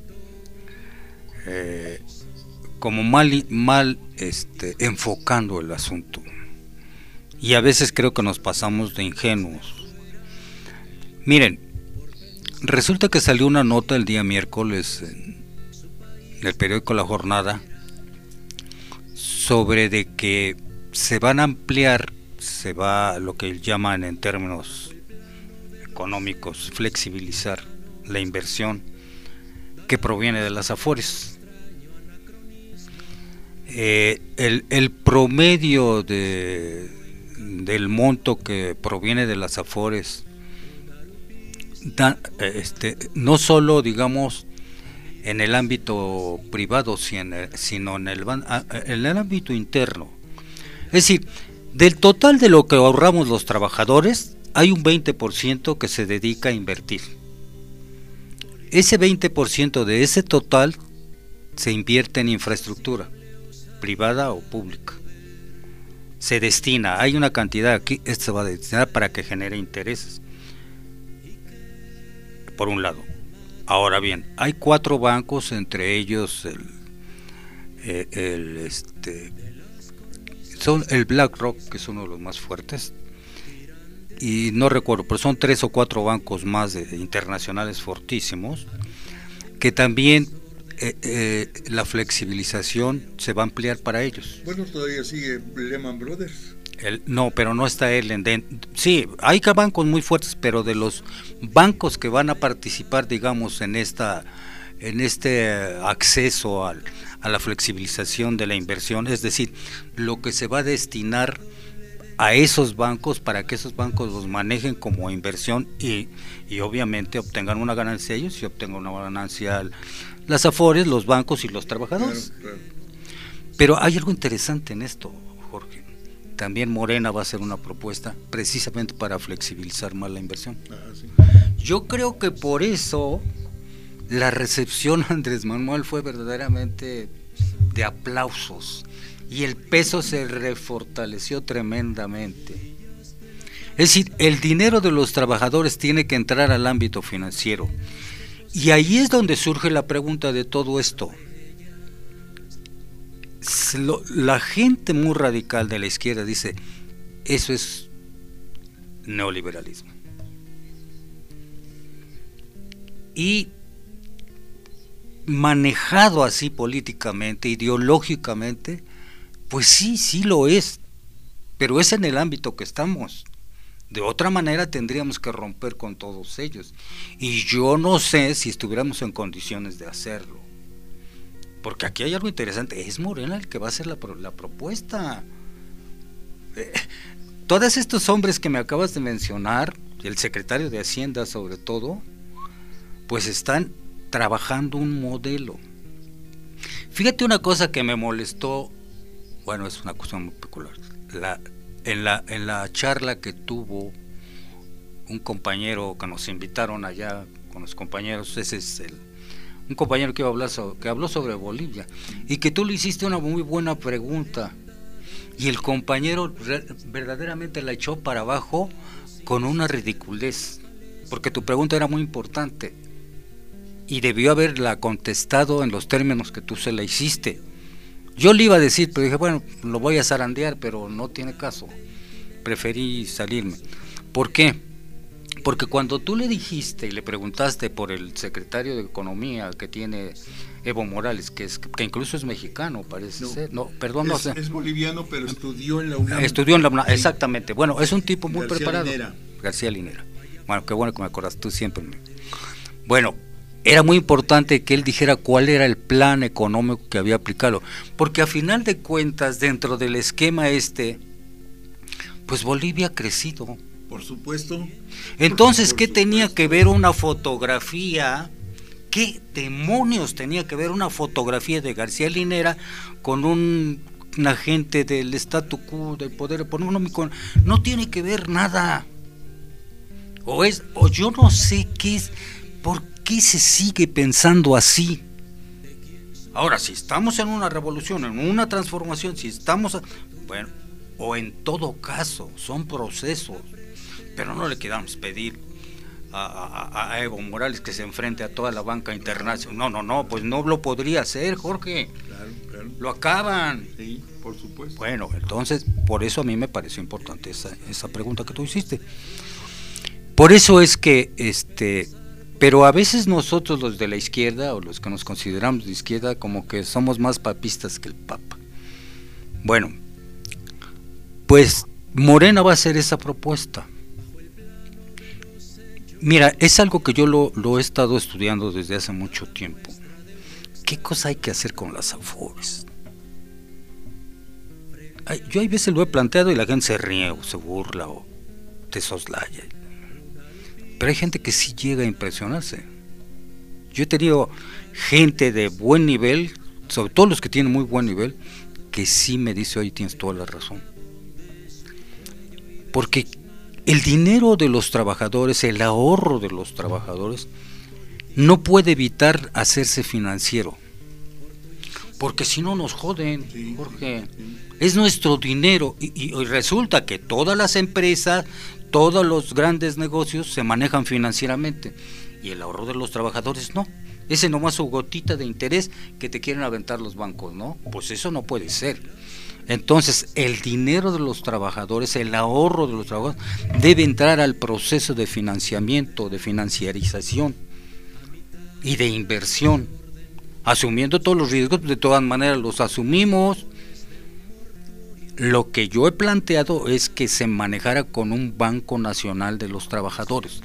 eh, como mal, mal este, enfocando el asunto, y a veces creo que nos pasamos de ingenuos. Miren, resulta que salió una nota el día miércoles en el periódico La Jornada sobre de que se van a ampliar, se va, lo que llaman en términos económicos, flexibilizar la inversión que proviene de las Afores. Eh, el, el promedio de, del monto que proviene de las Afores, da, este, no solo digamos en el ámbito privado, sino en el, en el ámbito interno. Es decir, del total de lo que ahorramos los trabajadores, hay un veinte por ciento que se dedica a invertir. Ese veinte por ciento de ese total se invierte en infraestructura, privada o pública. Se destina, hay una cantidad aquí, esto se va a destinar para que genere intereses, por un lado. Ahora bien, hay cuatro bancos, entre ellos el, el, el este, son el BlackRock, que es uno de los más fuertes, y no recuerdo, pero son tres o cuatro bancos más de, internacionales fortísimos, que también eh, eh, la flexibilización se va a ampliar para ellos. Bueno, todavía sigue Lehman Brothers. El, no, pero no está él en den, sí, hay bancos muy fuertes, pero de los bancos que van a participar, digamos, en esta, en este acceso al, a la flexibilización de la inversión, es decir, lo que se va a destinar a esos bancos para que esos bancos los manejen como inversión y, y obviamente obtengan una ganancia ellos y obtengan una ganancia las Afores, los bancos y los trabajadores. Claro, claro. Pero hay algo interesante en esto, Jorge. También Morena va a hacer una propuesta precisamente para flexibilizar más la inversión. Ah, sí. Yo creo que por eso la recepción a Andrés Manuel fue verdaderamente de aplausos y el peso se refortaleció tremendamente. Es decir, el dinero de los trabajadores tiene que entrar al ámbito financiero. Y ahí es donde surge la pregunta de todo esto. La gente muy radical de la izquierda dice, eso es neoliberalismo. Y manejado así políticamente, ideológicamente, pues sí, sí lo es, pero es en el ámbito que estamos. De otra manera tendríamos que romper con todos ellos. Y yo no sé si estuviéramos en condiciones de hacerlo. Porque aquí hay algo interesante, es Morena el que va a hacer la, la propuesta. Eh, todos estos hombres que me acabas de mencionar, el secretario de Hacienda sobre todo, pues están trabajando un modelo. Fíjate una cosa que me molestó, bueno, es una cuestión muy peculiar. La, en, la, en la charla que tuvo un compañero que nos invitaron allá con los compañeros, ese es el un compañero que iba a hablar sobre, que habló sobre Bolivia, y que tú le hiciste una muy buena pregunta, y el compañero re, verdaderamente la echó para abajo con una ridiculez, porque tu pregunta era muy importante, y debió haberla contestado en los términos que tú se la hiciste. Yo le iba a decir, pero dije, bueno, lo voy a zarandear, pero no tiene caso, preferí salirme. ¿Por qué? Porque cuando tú le dijiste y le preguntaste por el secretario de Economía que tiene Evo Morales, que es que incluso es mexicano, parece No, ser, no, perdón, no es, sé. es boliviano, pero estudió en la UNAM. Estudió en la UNAM, Sí. exactamente. Bueno, es un tipo muy García preparado. Linera. García Linera. Bueno, qué bueno que me acordas, tú siempre. Me... Bueno, era muy importante que él dijera cuál era el plan económico que había aplicado, porque a final de cuentas, dentro del esquema este, pues Bolivia ha crecido. Por supuesto. Entonces, Por ¿qué supuesto. tenía que ver una fotografía? ¿Qué demonios tenía que ver una fotografía de García Linera con un, un agente del statu quo, del poder económico? No tiene que ver nada. O es, o yo no sé qué es, por qué se sigue pensando así. Ahora, si estamos en una revolución, en una transformación, si estamos, a, bueno, o en todo caso, son procesos, pero no le queramos pedir a, a, a Evo Morales que se enfrente a toda la banca internacional. No, no, no, pues no lo podría hacer, Jorge. Claro, claro. Lo acaban. Sí, por supuesto. Bueno, entonces, por eso a mí me pareció importante esa, esa pregunta que tú hiciste. Por eso es que, este, pero a veces nosotros los de la izquierda, o los que nos consideramos de izquierda, como que somos más papistas que el Papa. Bueno, pues Morena va a hacer esa propuesta. Mira, es algo que yo lo, lo he estado estudiando desde hace mucho tiempo. ¿Qué cosa hay que hacer con las Afores? Ay, yo hay veces lo he planteado y la gente se ríe o se burla o te soslaya. Pero hay gente que sí llega a impresionarse. Yo he tenido gente de buen nivel, sobre todo los que tienen muy buen nivel, que sí me dice, oye, tienes toda la razón. Porque el dinero de los trabajadores, el ahorro de los trabajadores, no puede evitar hacerse financiero. Porque si no nos joden, Sí, Jorge. sí. Es nuestro dinero y, y, y resulta que todas las empresas, todos los grandes negocios se manejan financieramente y el ahorro de los trabajadores no. Ese nomás su gotita de interés que te quieren aventar los bancos, ¿no? Pues eso no puede ser. Entonces, el dinero de los trabajadores, el ahorro de los trabajadores, debe entrar al proceso de financiamiento, de financiarización y de inversión, asumiendo todos los riesgos, de todas maneras los asumimos. Lo que yo he planteado es que se manejara con un Banco Nacional de los Trabajadores.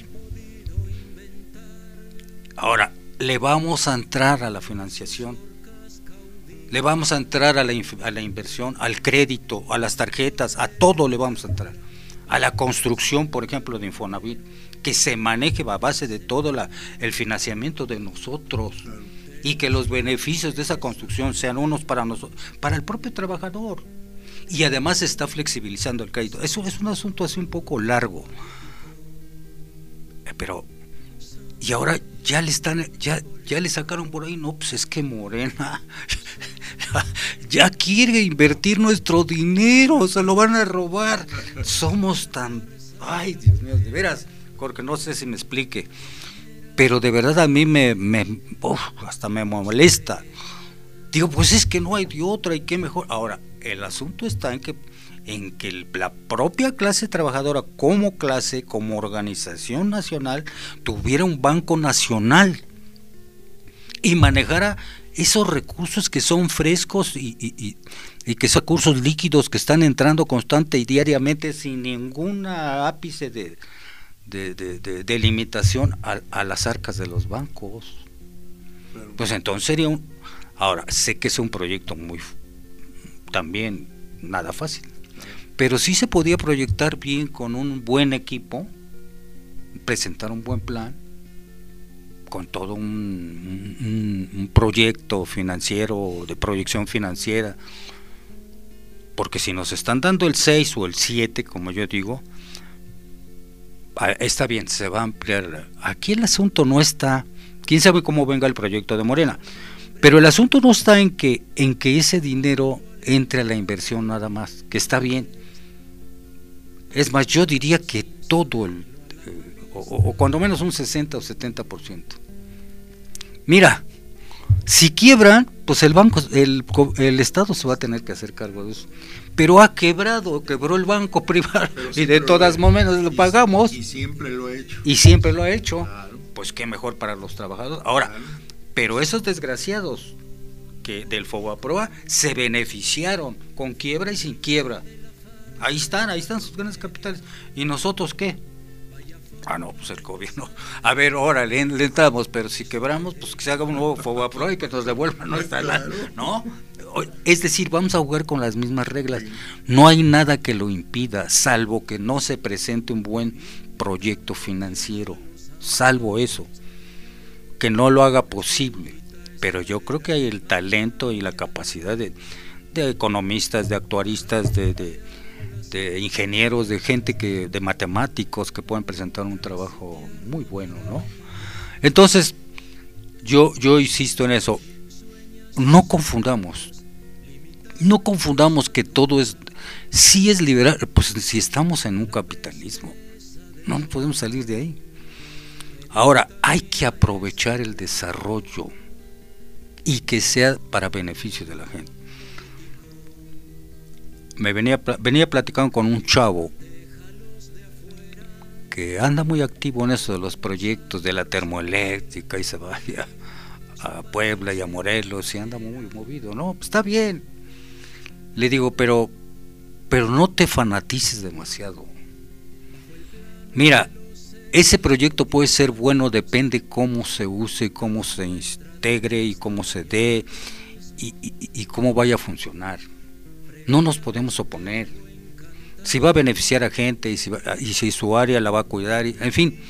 Ahora, le vamos a entrar a la financiación, le vamos a entrar a la, a la inversión, al crédito, a las tarjetas, a todo le vamos a entrar. A la construcción, por ejemplo, de Infonavit, que se maneje a base de todo la, el financiamiento de nosotros y que los beneficios de esa construcción sean unos para nosotros, para el propio trabajador. Y además se está flexibilizando el crédito. Eso es un asunto así un poco largo. Pero, y ahora ya le están, ya, ya le sacaron por ahí, no, pues es que Morena ya quiere invertir nuestro dinero, se lo van a robar. Somos tan, ay Dios mío, de veras, Jorge, no sé si me explique, pero de verdad a mí me, me uf, hasta me molesta. Digo, pues es que no hay de otra y qué mejor. Ahora, el asunto está en que en que la propia clase trabajadora como clase, como organización nacional, tuviera un banco nacional y manejara esos recursos que son frescos y, y, y, y que son recursos líquidos que están entrando constante y diariamente sin ninguna ápice de, de, de, de, de limitación a, a las arcas de los bancos. Pues entonces sería un... Ahora, sé que es un proyecto muy... también nada fácil, pero sí se podía proyectar bien con un buen equipo, presentar un buen plan, con todo un, un, un proyecto financiero, de proyección financiera, porque si nos están dando el seis o el siete, como yo digo, está bien, se va a ampliar. Aquí el asunto no está, quién sabe cómo venga el proyecto de Morena, pero el asunto no está en que, en que ese dinero entre a la inversión nada más, que está bien. Es más, yo diría que todo el, eh, o, o cuando menos un sesenta o setenta por ciento. Mira, si quiebran, pues pues el banco, el, el Estado se va a tener que hacer cargo de eso. Pero ha quebrado, quebró el banco privado y de todas maneras lo pagamos. Y siempre lo ha hecho. Y siempre lo ha hecho. Claro. Pues qué mejor para los trabajadores. Ahora, Claro. pero esos desgraciados que del Fobaproa se beneficiaron con quiebra y sin quiebra. Ahí están, ahí están sus grandes capitales. ¿Y nosotros qué? Ah, no, pues el gobierno. A ver, ahora le, le entramos, pero si quebramos, pues que se haga un nuevo Fobaproa y que nos devuelvan nuestra lana, ¿no? Es decir, vamos a jugar con las mismas reglas. No hay nada que lo impida, salvo que no se presente un buen proyecto financiero. Salvo eso, que no lo haga posible. Pero yo creo que hay el talento y la capacidad de, de economistas, de actuaristas, de, de, de ingenieros, de gente que, de matemáticos que pueden presentar un trabajo muy bueno, ¿no? Entonces, yo, yo insisto en eso. No confundamos, no confundamos que todo es, sí es liberal, pues si estamos en un capitalismo, no podemos salir de ahí. Ahora, hay que aprovechar el desarrollo y que sea para beneficio de la gente. Me venía, venía platicando con un chavo que anda muy activo en eso de los proyectos de la termoeléctrica y se vaya a Puebla y a Morelos y anda muy movido, ¿no? Está bien. Le digo, pero, pero no te fanatices demasiado. Mira, ese proyecto puede ser bueno, depende cómo se use, cómo se integre y cómo se dé y, y, y cómo vaya a funcionar. No nos podemos oponer. Si va a beneficiar a gente y si, va, y si su área la va a cuidar, y, en fin,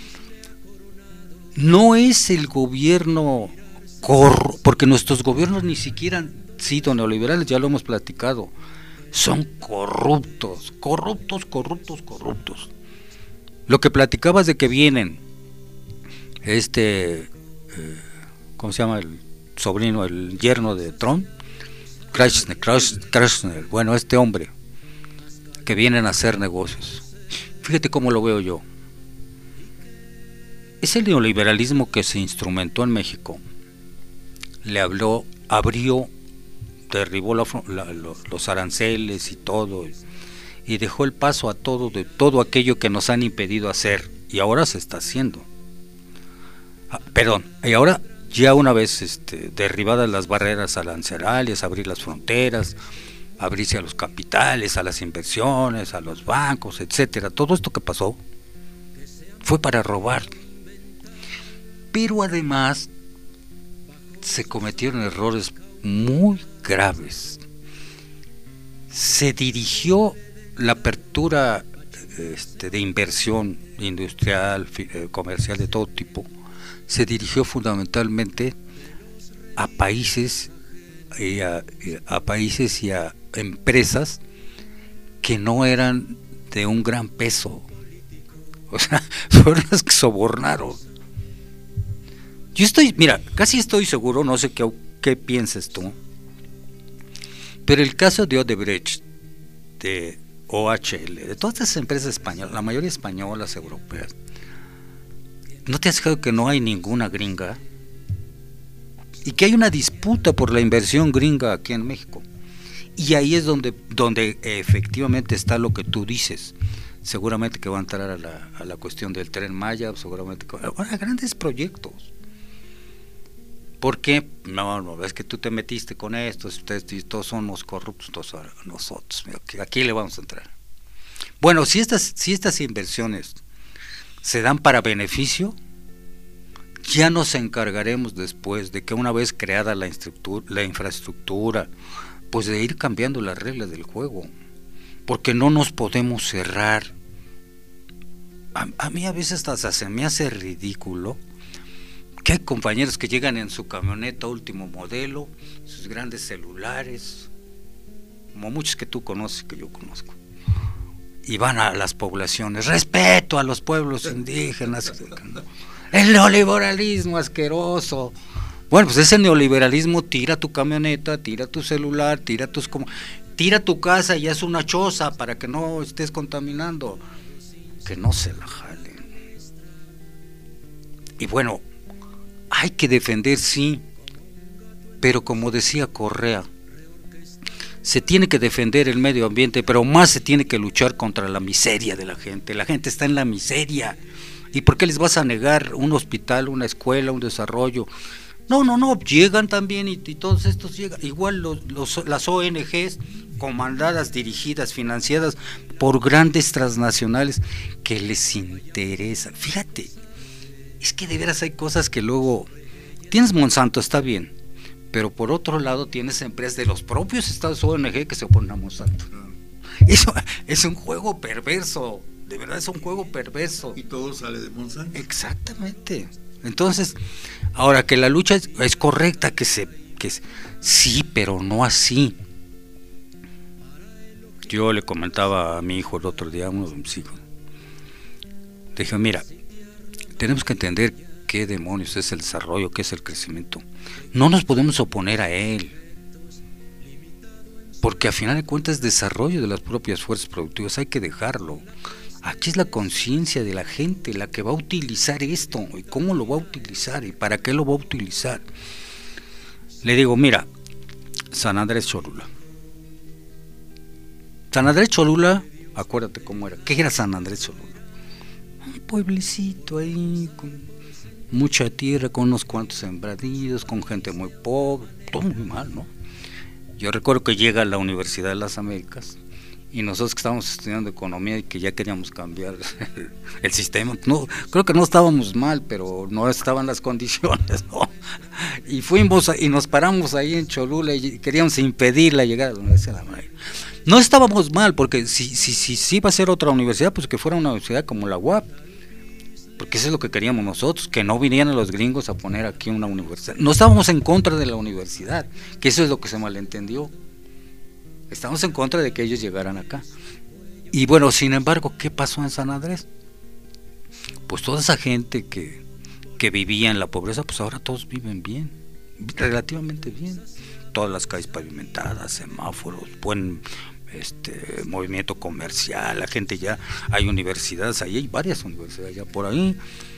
no es el gobierno corro, porque nuestros gobiernos ni siquiera han sido neoliberales, ya lo hemos platicado, son corruptos, corruptos, corruptos, corruptos. Lo que platicabas de que vienen, este, eh, ¿cómo se llama el sobrino, el yerno de Trump? Kirchner, Kirchner, bueno, este hombre, que vienen a hacer negocios. Fíjate cómo lo veo yo. Ese neoliberalismo que se instrumentó en México, le habló, abrió, derribó la, la, los aranceles y todo, y dejó el paso a todo, de todo aquello que nos han impedido hacer, y ahora se está haciendo. Ah, perdón, y ahora ya una vez este, derribadas las barreras arancelarias, abrir las fronteras, abrirse a los capitales, a las inversiones, a los bancos, etcétera, todo esto que pasó fue para robar. Pero además se cometieron errores muy graves. Se dirigió la apertura este, de inversión industrial, eh, comercial de todo tipo, se dirigió fundamentalmente a países y a, a países y a empresas que no eran de un gran peso. O sea, fueron las que sobornaron. Yo estoy, mira, casi estoy seguro, no sé qué, qué pienses tú, pero el caso de Odebrecht, de O H L, de todas estas empresas españolas, la mayoría españolas, europeas, ¿no te has fijado que no hay ninguna gringa? Y que hay una disputa por la inversión gringa aquí en México. Y ahí es donde, donde efectivamente está lo que tú dices. Seguramente que va a entrar a la, a la cuestión del Tren Maya, seguramente que, a grandes proyectos. ¿Por qué? No, no, es que tú te metiste con estos, ustedes todos somos corruptos, todos nosotros, aquí le vamos a entrar. Bueno, si estas, si estas inversiones se dan para beneficio, ya nos encargaremos después de que una vez creada la infraestructura, la infraestructura, pues de ir cambiando las reglas del juego, porque no nos podemos cerrar. A, a mí a veces hasta se me hace ridículo que hay compañeros que llegan en su camioneta último modelo, sus grandes celulares, como muchos que tú conoces, que yo conozco, y van a las poblaciones, respeto a los pueblos indígenas, el neoliberalismo asqueroso. Bueno, pues ese neoliberalismo tira tu camioneta, tira tu celular, tira tus como, tira tu casa y haz una choza para que no estés contaminando, que no se la jalen. Y bueno, hay que defender, sí, pero como decía Correa, se tiene que defender el medio ambiente, pero más se tiene que luchar contra la miseria de la gente. La gente está en la miseria. ¿Y por qué les vas a negar un hospital, una escuela, un desarrollo? No, no, no, llegan también y, y todos estos llegan. Igual los, los, las O N Ges comandadas, dirigidas, financiadas por grandes transnacionales que les interesa. Fíjate, es que de veras hay cosas que luego... Tienes Monsanto, está bien, pero por otro lado tienes empresas de los propios estados O N Ge que se oponen a Monsanto. Eso es un juego perverso, de verdad es un juego perverso. Y todo sale de Monsanto. Exactamente. Entonces, ahora que la lucha es, es correcta, que se, que se, sí, pero no así. Yo le comentaba a mi hijo el otro día, a uno de mis hijos, dije, mira, tenemos que entender qué demonios es el desarrollo, qué es el crecimiento. No nos podemos oponer a él, porque a final de cuentas es desarrollo de las propias fuerzas productivas, hay que dejarlo. Aquí es la conciencia de la gente la que va a utilizar esto, y cómo lo va a utilizar, y para qué lo va a utilizar. Le digo, mira, San Andrés Cholula. San Andrés Cholula, acuérdate cómo era. ¿Qué era San Andrés Cholula? Un pueblecito ahí, con mucha tierra, con unos cuantos sembradíos, con gente muy pobre, todo muy mal, ¿no? Yo recuerdo que llega a la Universidad de las Américas, y nosotros que estábamos estudiando economía y que ya queríamos cambiar el sistema, no, creo que no estábamos mal, pero no estaban las condiciones, ¿no? Y fuimos a, y nos paramos ahí en Cholula y queríamos impedir la llegada de la Universidad de la América. No estábamos mal, porque si si si, si iba a ser otra universidad, pues que fuera una universidad como la U A P, porque eso es lo que queríamos nosotros, que no vinieran los gringos a poner aquí una universidad. No estábamos en contra de la universidad, que eso es lo que se malentendió. Estamos en contra de que ellos llegaran acá. Y bueno, sin embargo, ¿qué pasó en San Andrés? Pues toda esa gente que, que vivía en la pobreza, pues ahora todos viven bien, relativamente bien. Todas las calles pavimentadas, semáforos, buen este movimiento comercial, la gente ya, hay universidades, ahí hay varias universidades ya por ahí.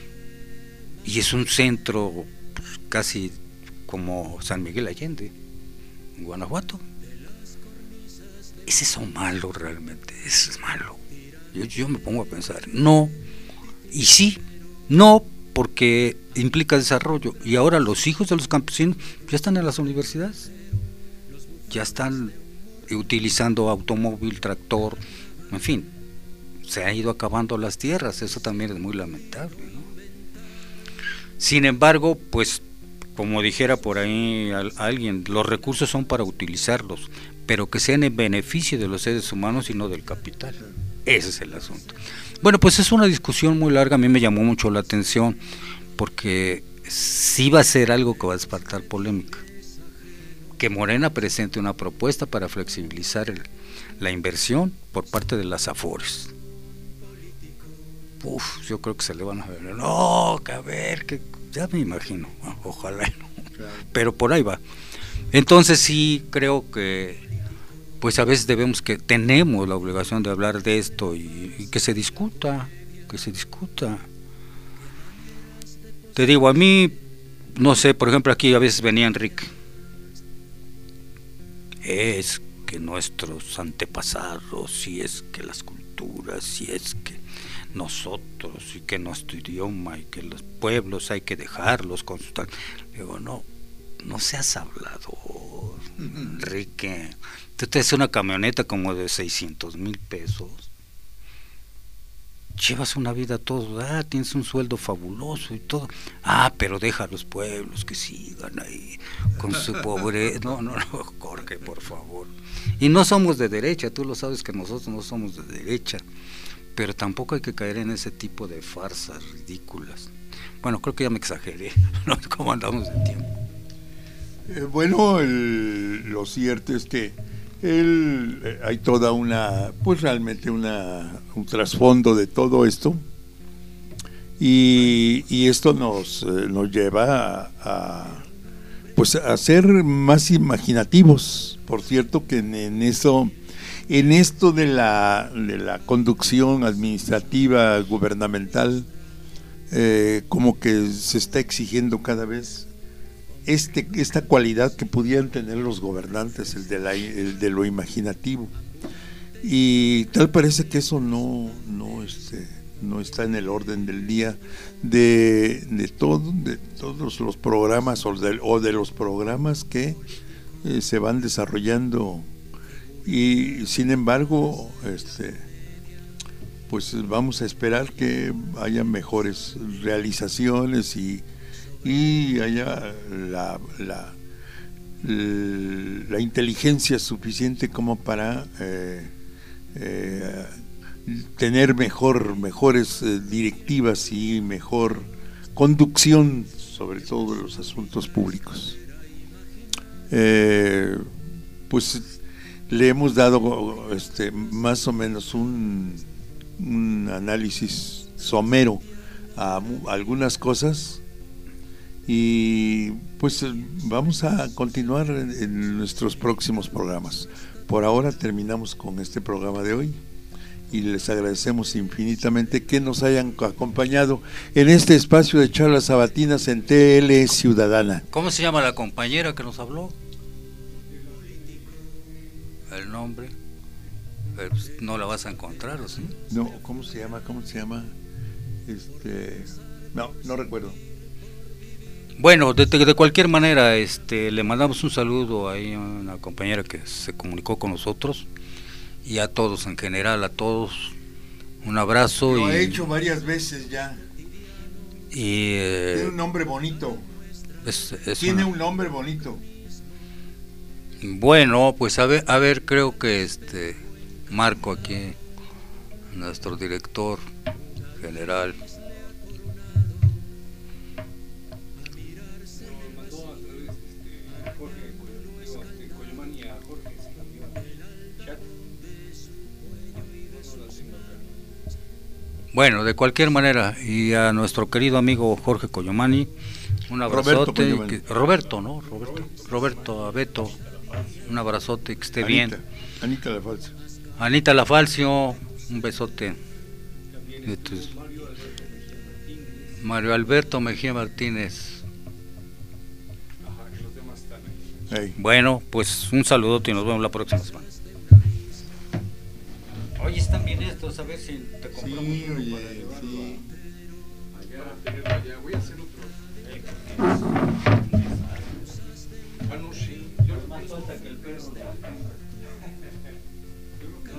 Y es un centro pues, casi como San Miguel Allende, en Guanajuato. ¿Es eso malo realmente? ¿Eso es malo? Yo, yo me pongo a pensar, no, y sí, no, porque implica desarrollo, y ahora los hijos de los campesinos ya están en las universidades, ya están utilizando automóvil, tractor, en fin, se han ido acabando las tierras, eso también es muy lamentable, ¿no? Sin embargo, pues, como dijera por ahí alguien, los recursos son para utilizarlos, pero que sean en beneficio de los seres humanos y no del capital. Ese es el asunto. Bueno, pues es una discusión muy larga, a mí me llamó mucho la atención, porque sí va a ser algo que va a despertar polémica. Que Morena presente una propuesta para flexibilizar el, la inversión por parte de las Afores. Uf, yo creo que se le van a ver. No, que a ver, que ya me imagino, ojalá no. Pero por ahí va. Entonces sí creo que pues a veces debemos que tenemos la obligación de hablar de esto y, y que se discuta, que se discuta. Te digo, a mí, no sé, por ejemplo aquí a veces venía Enrique. Es que nuestros antepasados, si es que las culturas, si es que nosotros, y que nuestro idioma, y que los pueblos hay que dejarlos consultar. Digo, no, no seas hablador, Enrique. Tú te haces una camioneta como de seiscientos mil pesos. Llevas una vida todo, ah, tienes un sueldo fabuloso y todo. Ah, pero deja a los pueblos que sigan ahí con su pobreza. No, no, no, Jorge, por favor. Y no somos de derecha, tú lo sabes que nosotros no somos de derecha, pero tampoco hay que caer en ese tipo de farsas ridículas. Bueno, creo que ya me exageré, ¿no? ¿Cómo andamos de tiempo? Eh, bueno, el, lo cierto es que el, eh, hay toda una, pues realmente una, un trasfondo de todo esto, y, y esto nos, eh, nos lleva a, a, pues a ser más imaginativos. Por cierto que en, en eso, en esto de la, de la conducción administrativa gubernamental, eh, como que se está exigiendo cada vez este, esta cualidad que pudieran tener los gobernantes, el de, la, el de lo imaginativo. Y tal parece que eso no, no, este, no está en el orden del día de, de, todo, de todos los programas o de, o de los programas que eh, se van desarrollando. Y sin embargo, este, pues vamos a esperar que haya mejores realizaciones y, y haya la, la, la inteligencia suficiente como para eh, eh, tener mejor, mejores eh, directivas y mejor conducción sobre todo de los asuntos públicos. Eh, pues le hemos dado este, más o menos un, un análisis somero a, a algunas cosas y pues vamos a continuar en, en nuestros próximos programas. Por ahora terminamos con este programa de hoy y les agradecemos infinitamente que nos hayan acompañado en este espacio de charlas sabatinas en T L Ciudadana. ¿Cómo se llama la compañera que nos habló? El nombre, pero pues no la vas a encontrar, ¿o sí? No, ¿cómo se llama? ¿Cómo se llama? Este, no, no recuerdo. Bueno, de, de cualquier manera, este, le mandamos un saludo ahí a una compañera que se comunicó con nosotros y a todos en general, a todos un abrazo. Lo y, he hecho varias veces ya. Y eh, tiene un nombre bonito. Es, es tiene una... un nombre bonito. Bueno, pues a ver, a ver, creo que este Marco aquí, nuestro director general, mandó a través este, Jorge Coyomani a Jorge, se cambió el chat. No, no la tengo acá. bueno, de cualquier manera, y a nuestro querido amigo Jorge Coyomani, un abrazote. Roberto, que, Roberto, ¿no? Roberto, Roberto, a Beto, un abrazote, que esté Anita, bien. Anita La Falsa. Anita Lafalcio, un besote. Entonces, Mario Alberto Mejía Martínez. Ajá, que los demás están ahí. Hey. Bueno, pues un saludote y nos vemos la próxima semana. Oye, están bien estos, a ver si te compramos Sí, uno oye, para llevarlo sí. Allá, tenerlo allá. Voy a hacer otro. Ah, no, sí. Yo Más falta que el perro de acá.